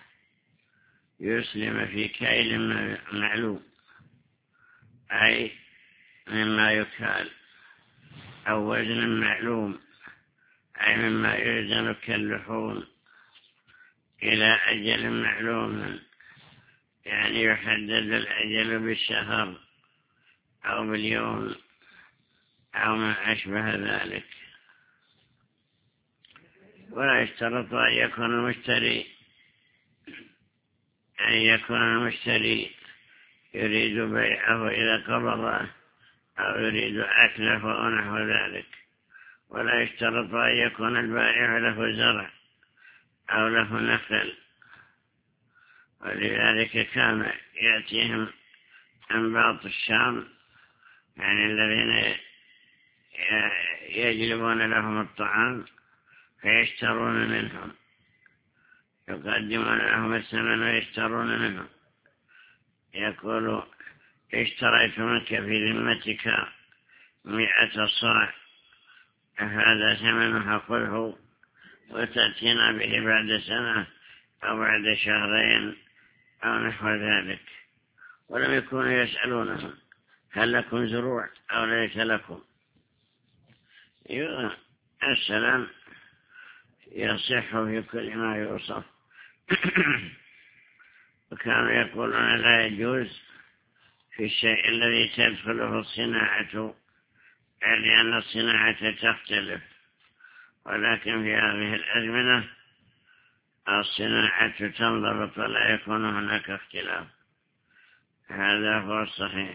يسلم في كيل معلوم أي مما يكال، أو وزن معلوم أي مما يوزن كاللحوم، إلى أجل معلوم يعني يحدد الأجل بالشهر أو باليوم أو ما أشبه ذلك. ولا يشترط أن يكون المشتري أن يكون المشتري يريد بيعه إذا قبضه أو يريد أكله ونحو ذلك. ولا يشترط أن يكون البائع له زرع أو له نخل، ولذلك كان يأتيهم أنباط الشام، يعني الذين يجلبون لهم الطعام فيشترون منهم، يقدمون لهم الثمن ويشترون منهم. يقول اشتريت منك في ذمتك مئة صاع، هذا ثمنها خذه وتأتينا به بعد سنة أو بعد شهرين أو نحو ذلك. ولم يكونوا يسألونهم هل لكم زروع أو ليس لكم. السلام يصح في كل ما يوصف. وكانوا يقولون لا يجوز في الشيء الذي تدخله الصناعة، لأن الصناعة تختلف، ولكن في هذه الأزمنة الصناعة تنضبط ولا يكون هناك اختلاف. هذا هو الصحيح.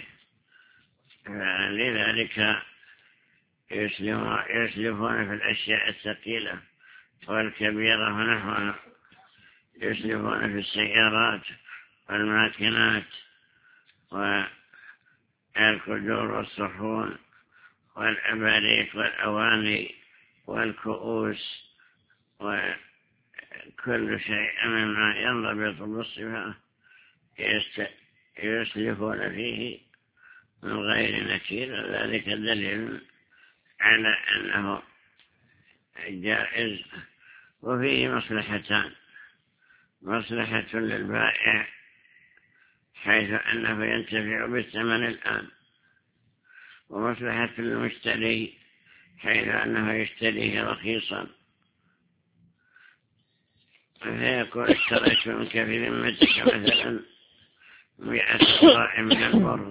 لذلك يسلفون في الأشياء الثقيلة والكبيرة ونحوها، يسلفون في السيارات والماكينات والكدور والصحون والأباريق والأواني والكؤوس وكل شيء مما ينضبط بالصفة يسلفون فيه من غير نكير. ذلك دليل على أنه جائز. وفيه مصلحتان: مصلحة للبائع حيث أنه ينتفع بالثمن الآن، ومصلحة للمشتري حيث أنه يشتريه رخيصا. فيقول اشتريت منك في ذمتك مثلا مئة صاع من البر،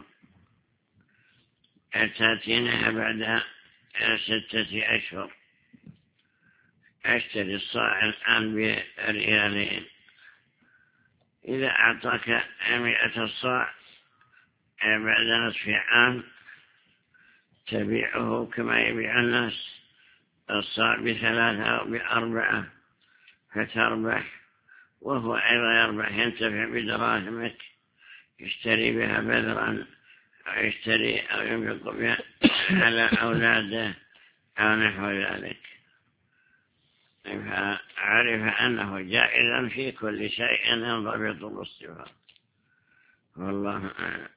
تأتينها بعد ستة أشهر، أشتري الصاع الآن بريالين. إذا أعطاك مئة الصاع بعد نصف عام تبيعه كما يبيع الناس الصاع بثلاثة أو بأربعة، فتربح وهو أيضا يربح، ينتفع بدراهمك يشتري بها بذرا أو يشتري أو ينفق بها على أولاده أو نحو ذلك، فعرف أنه جائز في كل شيء ينضبط بالصفات. والله أعلم.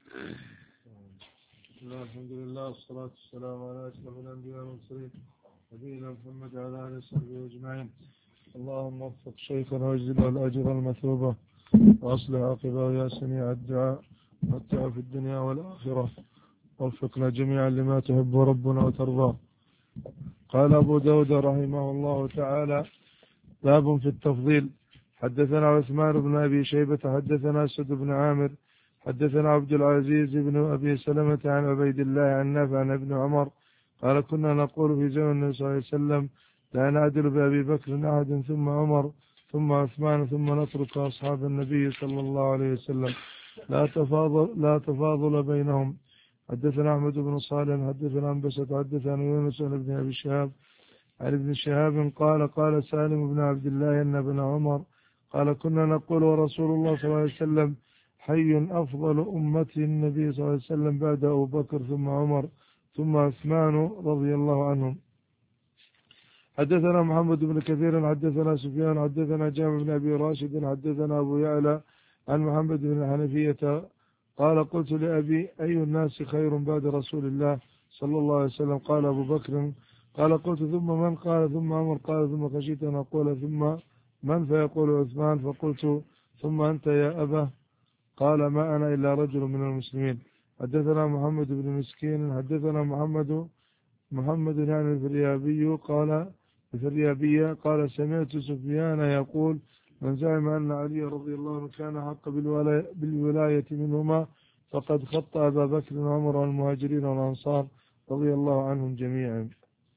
الحمد لله والصلاة والسلام على أشرف الأنبياء والمرسلين نبينا محمد وعلى آله وصحبه أجمعين. اللهم وفق شيخنا واجزله الأجر المثوبة وأصلح عاقبه يا سميع الدعاء متع في الدنيا والآخرة، وفقنا جميعا لما تحب ربنا وترضى. قال أبو داود رحمه الله تعالى: باب في التفضيل. حدثنا عثمان بن أبي شيبة حدثنا أسد بن عامر حدثنا عبد العزيز بن أبي سلمة عن عبيد الله عن نافع عن ابن عمر قال: كنا نقول في زمن النبي صلى الله عليه وسلم: لا نعدل بأبي بكر أحد ثم عمر ثم عثمان ثم نترك أصحاب النبي صلى الله عليه وسلم، لا تفاضل, لا تفاضل بينهم. حدثنا أحمد بن صالح حدثنا أنبسة حدثنا يونس عن ابن أبي شهاب عن ابن شهاب قال: قال سالم بن عبد الله أن ابن عمر قال: كنا نقول ورسول الله صلى الله عليه وسلم حي أفضل أمتي النبي صلى الله عليه وسلم بعد أبو بكر ثم عمر ثم عثمان رضي الله عنهم. حدثنا محمد بن كثير حدثنا سفيان حدثنا جامع بن أبي راشد حدثنا أبو يعلى عن محمد بن الحنفية قال: قلت لأبي: أي الناس خير بعد رسول الله صلى الله عليه وسلم؟ قال: أبو بكر. قال: قلت: ثم من؟ قال: ثم عمر. قال: ثم خشيت أن أقول ثم من؟ فيقول عثمان. فقلت: ثم أنت يا أبا؟ قال: ما أنا إلا رجل من المسلمين. حدثنا محمد بن مسكين حدثنا محمد محمد يعني الفريابي قال الفريابية قال: سمعت سفيان يقول: من زعم أن علي رضي الله عنه كان حق بالولاية منهما فقد خطأ أبا بكر وعمر والمهاجرين والأنصار رضي الله عنهم جميعا،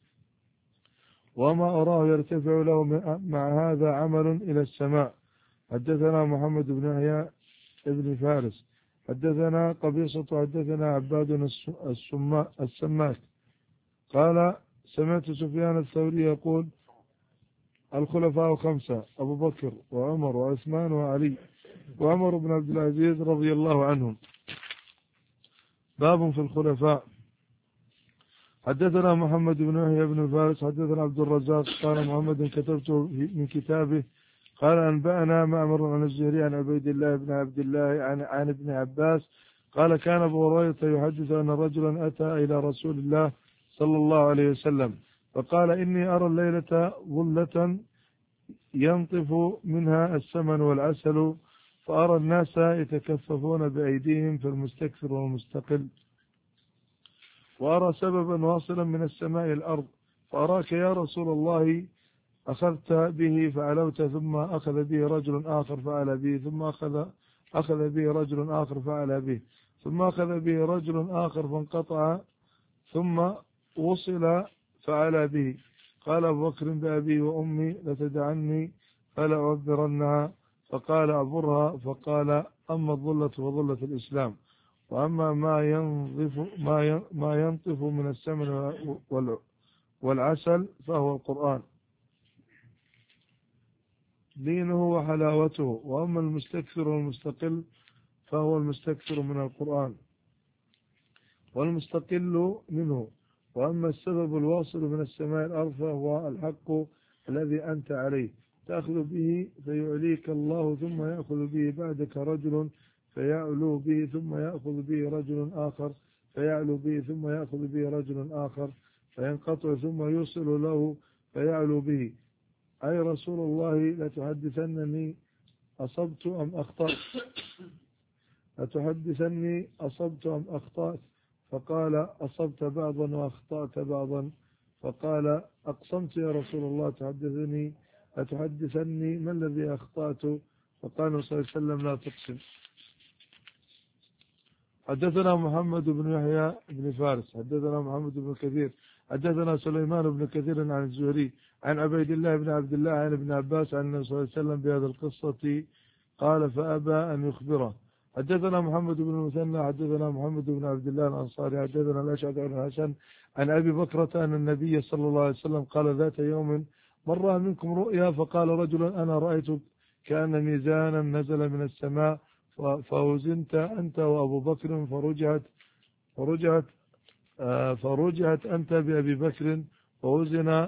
وما أراه يرتفع له مع هذا عمل إلى السماء. حدثنا محمد بن يحيى ابن فارس حدثنا قبيصة حدثنا عباد السماك قال: سمعت سفيان الثوري يقول: الخلفاء خمسة: أبو بكر وعمر وعثمان وعلي وعمر بن عبد العزيز رضي الله عنهم. باب في الخلفاء. حدثنا محمد بن يحيى بن فارس حدثنا عبد الرزاق قال: محمد كتبته من كتابه قال: أنبأنا معمر عن الزهري عن عبيد الله بن عبد الله عن, عن ابن عباس قال: كان أبو هريرة يحدث أن رجلا أتى إلى رسول الله صلى الله عليه وسلم فقال: إني أرى الليلة ظلة ينطف منها السمن والعسل، فأرى الناس يتكففون بأيديهم في المستكثر والمستقل، وأرى سببا واصلا من السماء الأرض، فأراك يا رسول الله أخذت به فعلوت، ثم أخذ به رجل آخر فعل به، ثم أخذ أخذ به رجل آخر فعل به، ثم أخذ به رجل آخر فانقطع، ثم وصل فعل به. قال أبو بكر: بأبي وأمي لتدعني فلا أعبرنها. فقال: أعبرها. فقال: أما الظلة فظلة الإسلام، وأما ما ينظف ما ما ينطف من السمن والعسل فهو القرآن دينه وحلاوته، وأما المستكثر والمستقل فهو المستكثر من القرآن والمستقل منه، وأما السبب الواصل من السماء الأرض فهو الحق الذي أنت عليه، تأخذ به فيعليك الله، ثم يأخذ به بعدك رجل فيعلو به، ثم يأخذ به رجل آخر فيعلو به، ثم يأخذ به رجل آخر فينقطع، ثم يوصل له فيعلو به. أي رسول الله لتحدثنني أصبت أم أخطأت لتحدثني أصبت أم أخطأت؟ فقال: أصبت بعضا وأخطأت بعضا. فقال: أقسمت يا رسول الله تحدثني أتحدثني ما الذي أخطأت؟ فقال صلى الله عليه وسلم: لا تقسم. حدثنا محمد بن يحيى بن فارس حدثنا محمد بن كثير حدثنا سليمان بن كثير عن الزهري عن عبيد الله بن عبد الله عن ابن عباس عن النبي صلى الله عليه وسلم بهذا القصة قال: فأبى أن يخبره. حدثنا محمد بن المثنى حدثنا محمد بن عبد الله الأنصاري حدثنا الأشعث بن الحسن عن أبي بكرة أن النبي صلى الله عليه وسلم قال ذات يوم: من رأى منكم رؤيا؟ فقال رجل: أنا رأيت كأن ميزانا نزل من السماء فوزنت أنت وأبو بكر فرجعت فرجعت فرجعت أنت بأبي بكر ووزن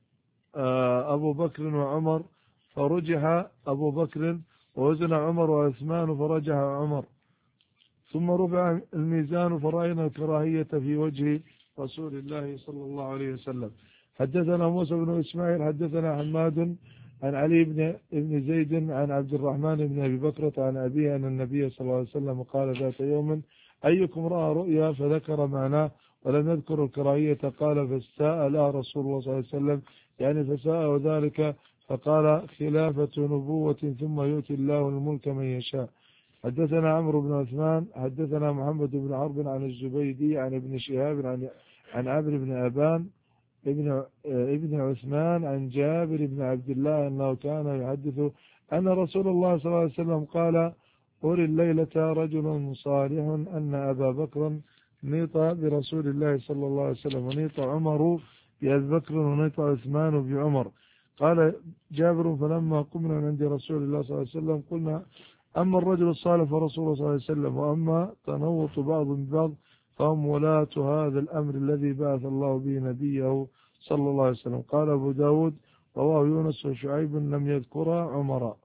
أبو بكر وعمر فرجح أبو بكر ووزن عمر وعثمان فرجح عمر ثم رفع الميزان فرأينا الكراهية في وجه رسول الله صلى الله عليه وسلم. حدثنا موسى بن إسماعيل حدثنا حماد عن علي بن ابن زيد عن عبد الرحمن بن أبي بكرة عن أبيه أن النبي صلى الله عليه وسلم قال ذات يوم أيكم رأى رؤيا فذكر معناه ولم يذكر الكراهية قال فاستاء رسول الله صلى الله عليه وسلم يعني فساء ذلك فقال خلافة نبوة ثم يؤتي الله الملك من يشاء. حدثنا عمرو بن عثمان حدثنا محمد بن عرب عن الزبيدي عن ابن شهاب عن عن عمرو بن أبان ابن ابن عثمان عن جابر بن عبد الله أنه كان يحدث أن رسول الله صلى الله عليه وسلم قال أري الليلة رجل صالح أن أبا بكر نيط برسول الله صلى الله عليه وسلم ونيط عمر بأبي بكر ونيط عثمان بعمر. قال جابر فلما قمنا من عند رسول الله صلى الله عليه وسلم قلنا أما الرجل الصالح فرسول الله صلى الله عليه وسلم وأما تنوط بعض ببعض فهم ولاة هذا الأمر الذي بعث الله به نبيه صلى الله عليه وسلم. قال أبو داود رواه يونس وشعيب لم يذكر عمر.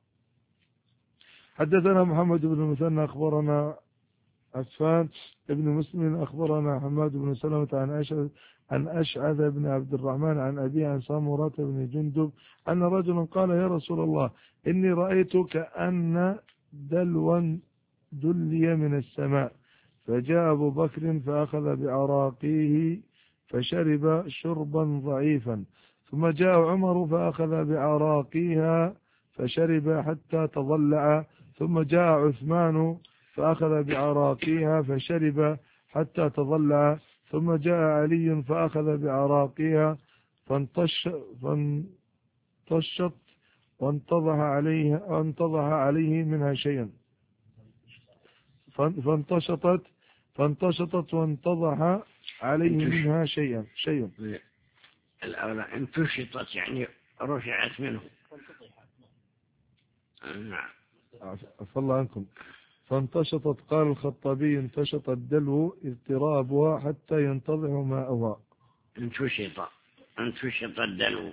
حدثنا محمد بن المثنى أخبرنا عفان ابن مسلم أخبرنا حماد بن سلمة عن أشعث عن أشعث بن عبد الرحمن عن أبي عن سامورة بن جندب أن رجلا قال يا رسول الله إني رأيت كأن دلوا دلي من السماء فجاء أبو بكر فأخذ بعراقيه فشرب شربا ضعيفا ثم جاء عمر فأخذ بعراقيها فشرب حتى تضلع ثم جاء عثمان فأخذ بعراقيها فشرب حتى تضلع ثم جاء علي فأخذ بعراقيها فانتش فانتشط وانتضح عليه وانتضح عليه منها شيئا فانتشطت فانتشطت وانتضح عليه منها شيئا شيء الأولى انتشطت يعني رفعت منه. نعم. عفى الله عنكم. فانتشطت قال الخطابي انتشط الدلو اضطرابها حتى ينتضح ماؤها. انتشط انتشط الدلو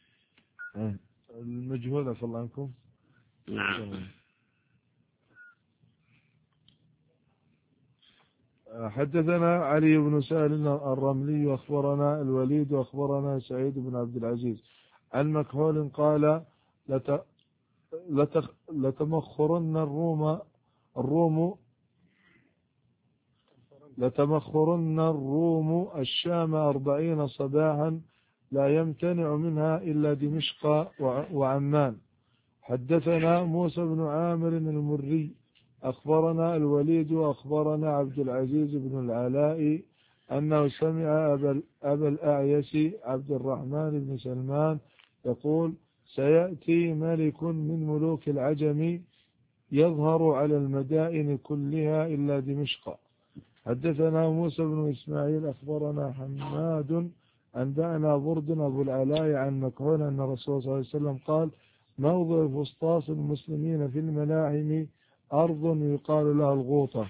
المجهول عفى الله عنكم. نعم. حدثنا علي بن سهل الرملي واخبرنا الوليد واخبرنا سعيد بن عبد العزيز عن مكحول قال لت... لت... لتمخرن الروم الروم لتمخرن الروم الشام أربعين صباحا لا يمتنع منها إلا دمشق وعمان. حدثنا موسى بن عامر المري أخبرنا الوليد وأخبرنا عبد العزيز بن العلاء أنه سمع أبا, أبا الأعيس عبد الرحمن بن سلمان يقول سيأتي ملك من ملوك العجم يظهر على المدائن كلها إلا دمشق. حدثنا موسى بن إسماعيل أخبرنا حماد أنبأنا برد أبو العلاء عن مكحول أن رسول صلى الله عليه وسلم قال موضع فسطاس المسلمين في الملاحم أرض يقال لها الغوطة.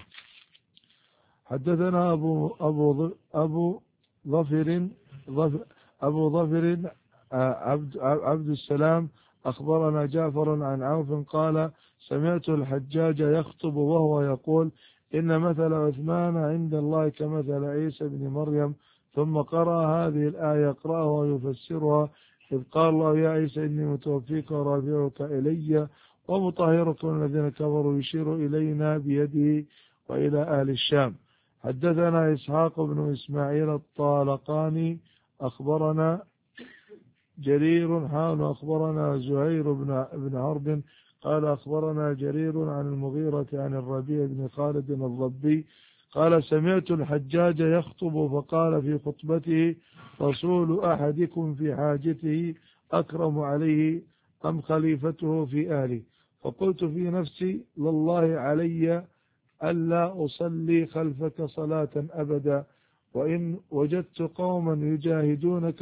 حدثنا أبو أبو أبو ظفر أبو ظفر عبد عبد السلام أخبرنا جعفر عن عوف قال سمعت الحجاج يخطب وهو يقول إن مثل عثمان عند الله كمثل عيسى بن مريم ثم قرأ هذه الآية يقرأها ويفسرها إذ قال الله يا عيسى إني متوفيك ورافعك إلي ومطهرك من الذين كفروا يشير إلينا بيده وإلى أهل الشام. حدثنا إسحاق بن إسماعيل الطالقاني أخبرنا جرير حان أخبرنا زهير بن حرب قال أخبرنا جرير عن المغيرة عن الربيع بن خالد الضبي قال سمعت الحجاج يخطب فقال في خطبته رسول أحدكم في حاجته أكرم عليه أم خليفته في أهله فقلت في نفسي لله علي ألا أصلي خلفك صلاة أبدا وإن وجدت قوما يجاهدونك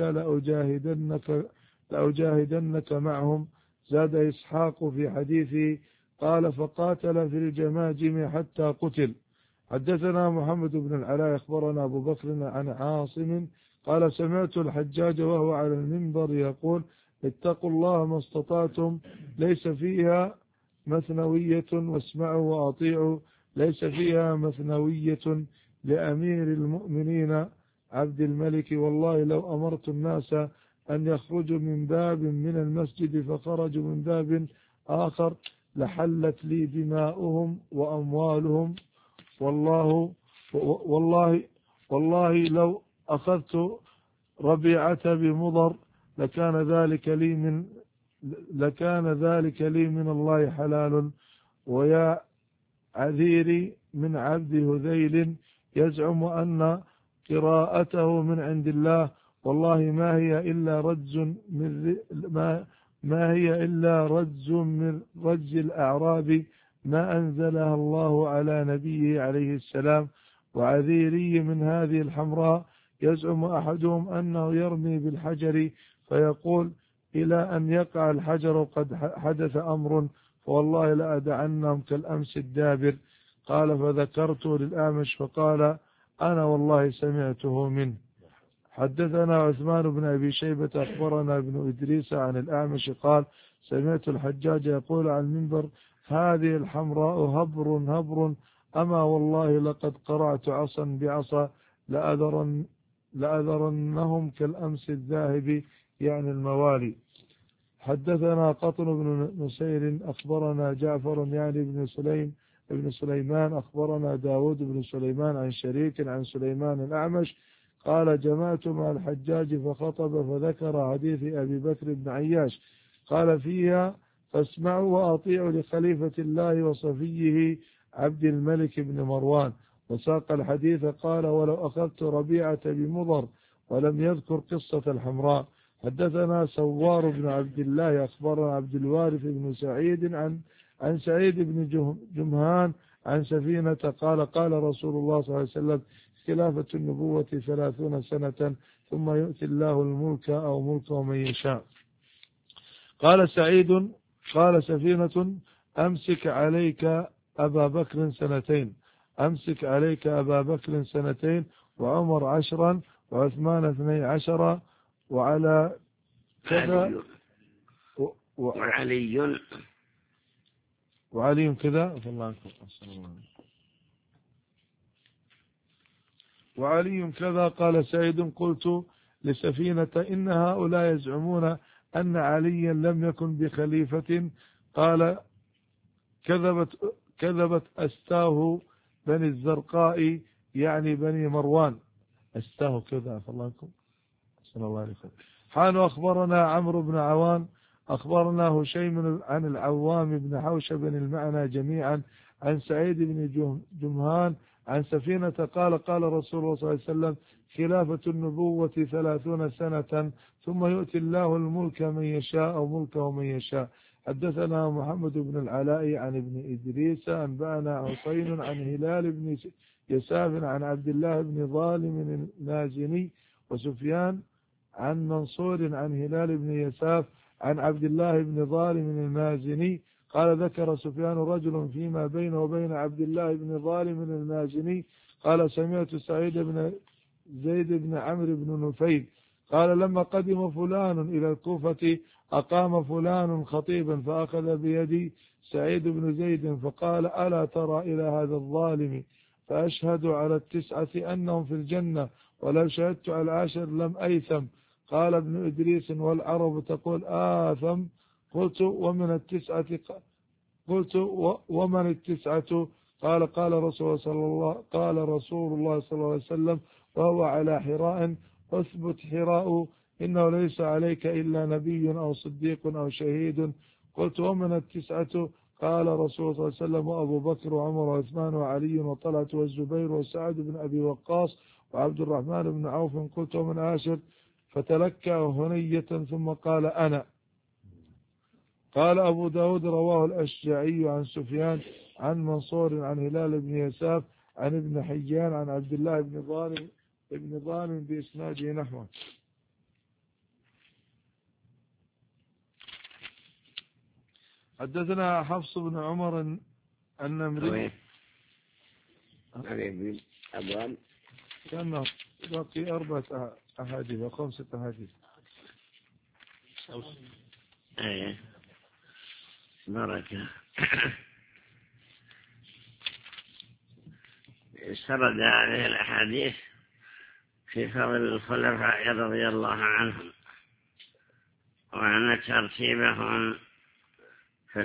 لأجاهدنك, لأجاهدنك معهم. زاد إسحاق في حديث قال فقاتل في الجماجم حتى قتل. حدثنا محمد بن العلاء أخبرنا أبو بكر عن عاصم قال سمعت الحجاج وهو على المنبر يقول اتقوا الله ما استطعتم ليس فيها مثنوية واسمعوا وأطيعوا ليس فيها مثنوية لأمير المؤمنين عبد الملك والله لو أمرت الناس أن يخرجوا من باب من المسجد فخرجوا من باب آخر لحلت لي دماؤهم وأموالهم والله والله والله لو أخذت ربيعة بمضر لكان ذلك لي من لكان ذلك لي من الله حلال. ويا عذيري من عبد هذيل يزعم أن قراءته من عند الله والله ما هي إلا رجز من ما ما هي إلا رجز من رجز الأعراب ما أنزلها الله على نبيه عليه السلام. وعذيري من هذه الحمراء يزعم أحدهم أنه يرمي بالحجر فيقول إلى أن يقع الحجر قد حدث أمر فوالله لأدعنهم كالأمس الدابر. قال فذكرت للأعمش فقال أنا والله سمعته منه. حدثنا عثمان بن أبي شيبة أخبرنا ابن إدريس عن الأعمش قال سمعت الحجاج يقول عن المنبر هذه الحمراء هبر هبر أما والله لقد قرعت عصا بعصا لأذرن لأذرنهم كالأمس الذاهب يعني الموالي. حدثنا قطن بن نسير أخبرنا جعفر يعني بن سليم ابن سليمان أخبرنا داود بن سليمان عن شريك عن سليمان الأعمش قال جمعت مع الحجاج فخطب فذكر حديث أبي بكر بن عياش قال فيها فاسمعوا وأطيعوا لخليفة الله وصفيه عبد الملك بن مروان وساق الحديث قال ولو أخذت ربيعة بمضر ولم يذكر قصة الحمراء. حدثنا سوار بن عبد الله أخبرنا عبد الوارث بن سعيد عن عن سعيد بن جمهان عن سفينة قال قال رسول الله صلى الله عليه وسلم خلافة النبوة ثلاثون سنة ثم يؤتي الله الملك أو ملك من يشاء. قال سعيد قال سفينة أمسك عليك أبا بكر سنتين أمسك عليك أبا بكر سنتين وعمر عشرا وعثمان اثني عشر وعلى كذا وعلي وعلي كذا وعلي كذا. قال سعيد قلت لسفينة إن هؤلاء يزعمون أن عليا لم يكن بخليفة قال كذبت كذبت أستاه بني الزرقاء يعني بني مروان أستاه كذا الله لكم صلى الله عليه وسلم. حان أخبرنا عمرو بن عوان أخبرنا هشيم عن العوام بن حوشب المعنى جميعا عن سعيد بن جمهان عن سفينة قال قال رسول الله صلى الله عليه وسلم خلافة النبوة ثلاثون سنة ثم يؤتي الله الملك من يشاء أو ملكه من يشاء. حدثنا محمد بن العلاء عن ابن إدريس أنبأنا حسين عن هلال بن يساف عن عبد الله بن ظالم النازني وسفيان عن منصور عن هلال بن يساف عن عبد الله بن ظالم المازني قال ذكر سفيان رجل فيما بينه وبين عبد الله بن ظالم المازني قال سمعت سعيد بن زيد بن عمرو بن نفيل قال لما قدم فلان إلى الكوفة أقام فلان خطيبا فأخذ بيدي سعيد بن زيد فقال ألا ترى إلى هذا الظالم فأشهد على التسعة أنهم في الجنة ولو شهدت على العاشر لم أيثم. قال ابن إدريس والعرب تقول آثم قلت ومن التسعة قلت ومن التسعة قال قال رسول صلى الله قال رسول الله صلى الله عليه وسلم وهو على حراء أثبت حراء إنه ليس عليك إلا نبي أو صديق أو شهيد. قلت ومن التسعة قال رسول صلى الله عليه وسلم وأبو بكر وعمر وعثمان وعلي وطلعة والزبير وسعد بن أبي وقاص وعبد الرحمن بن عوف. قلت ومن عاشر فتلكى هنية ثم قال أنا. قال أبو داود رواه الأشجعي عن سفيان عن منصور عن هلال بن يساف عن ابن حيان عن عبد الله بن ظالم ابن ظالم بإسناده نحوه. حدثنا حفص بن عمر النمري أبواب كان باقي أربعة أحاديث وخمسة أحاديث. أيه بركة. سرد هذه الأحاديث في فضل الخلفاء رضي الله عنهم وأن ترتيبهم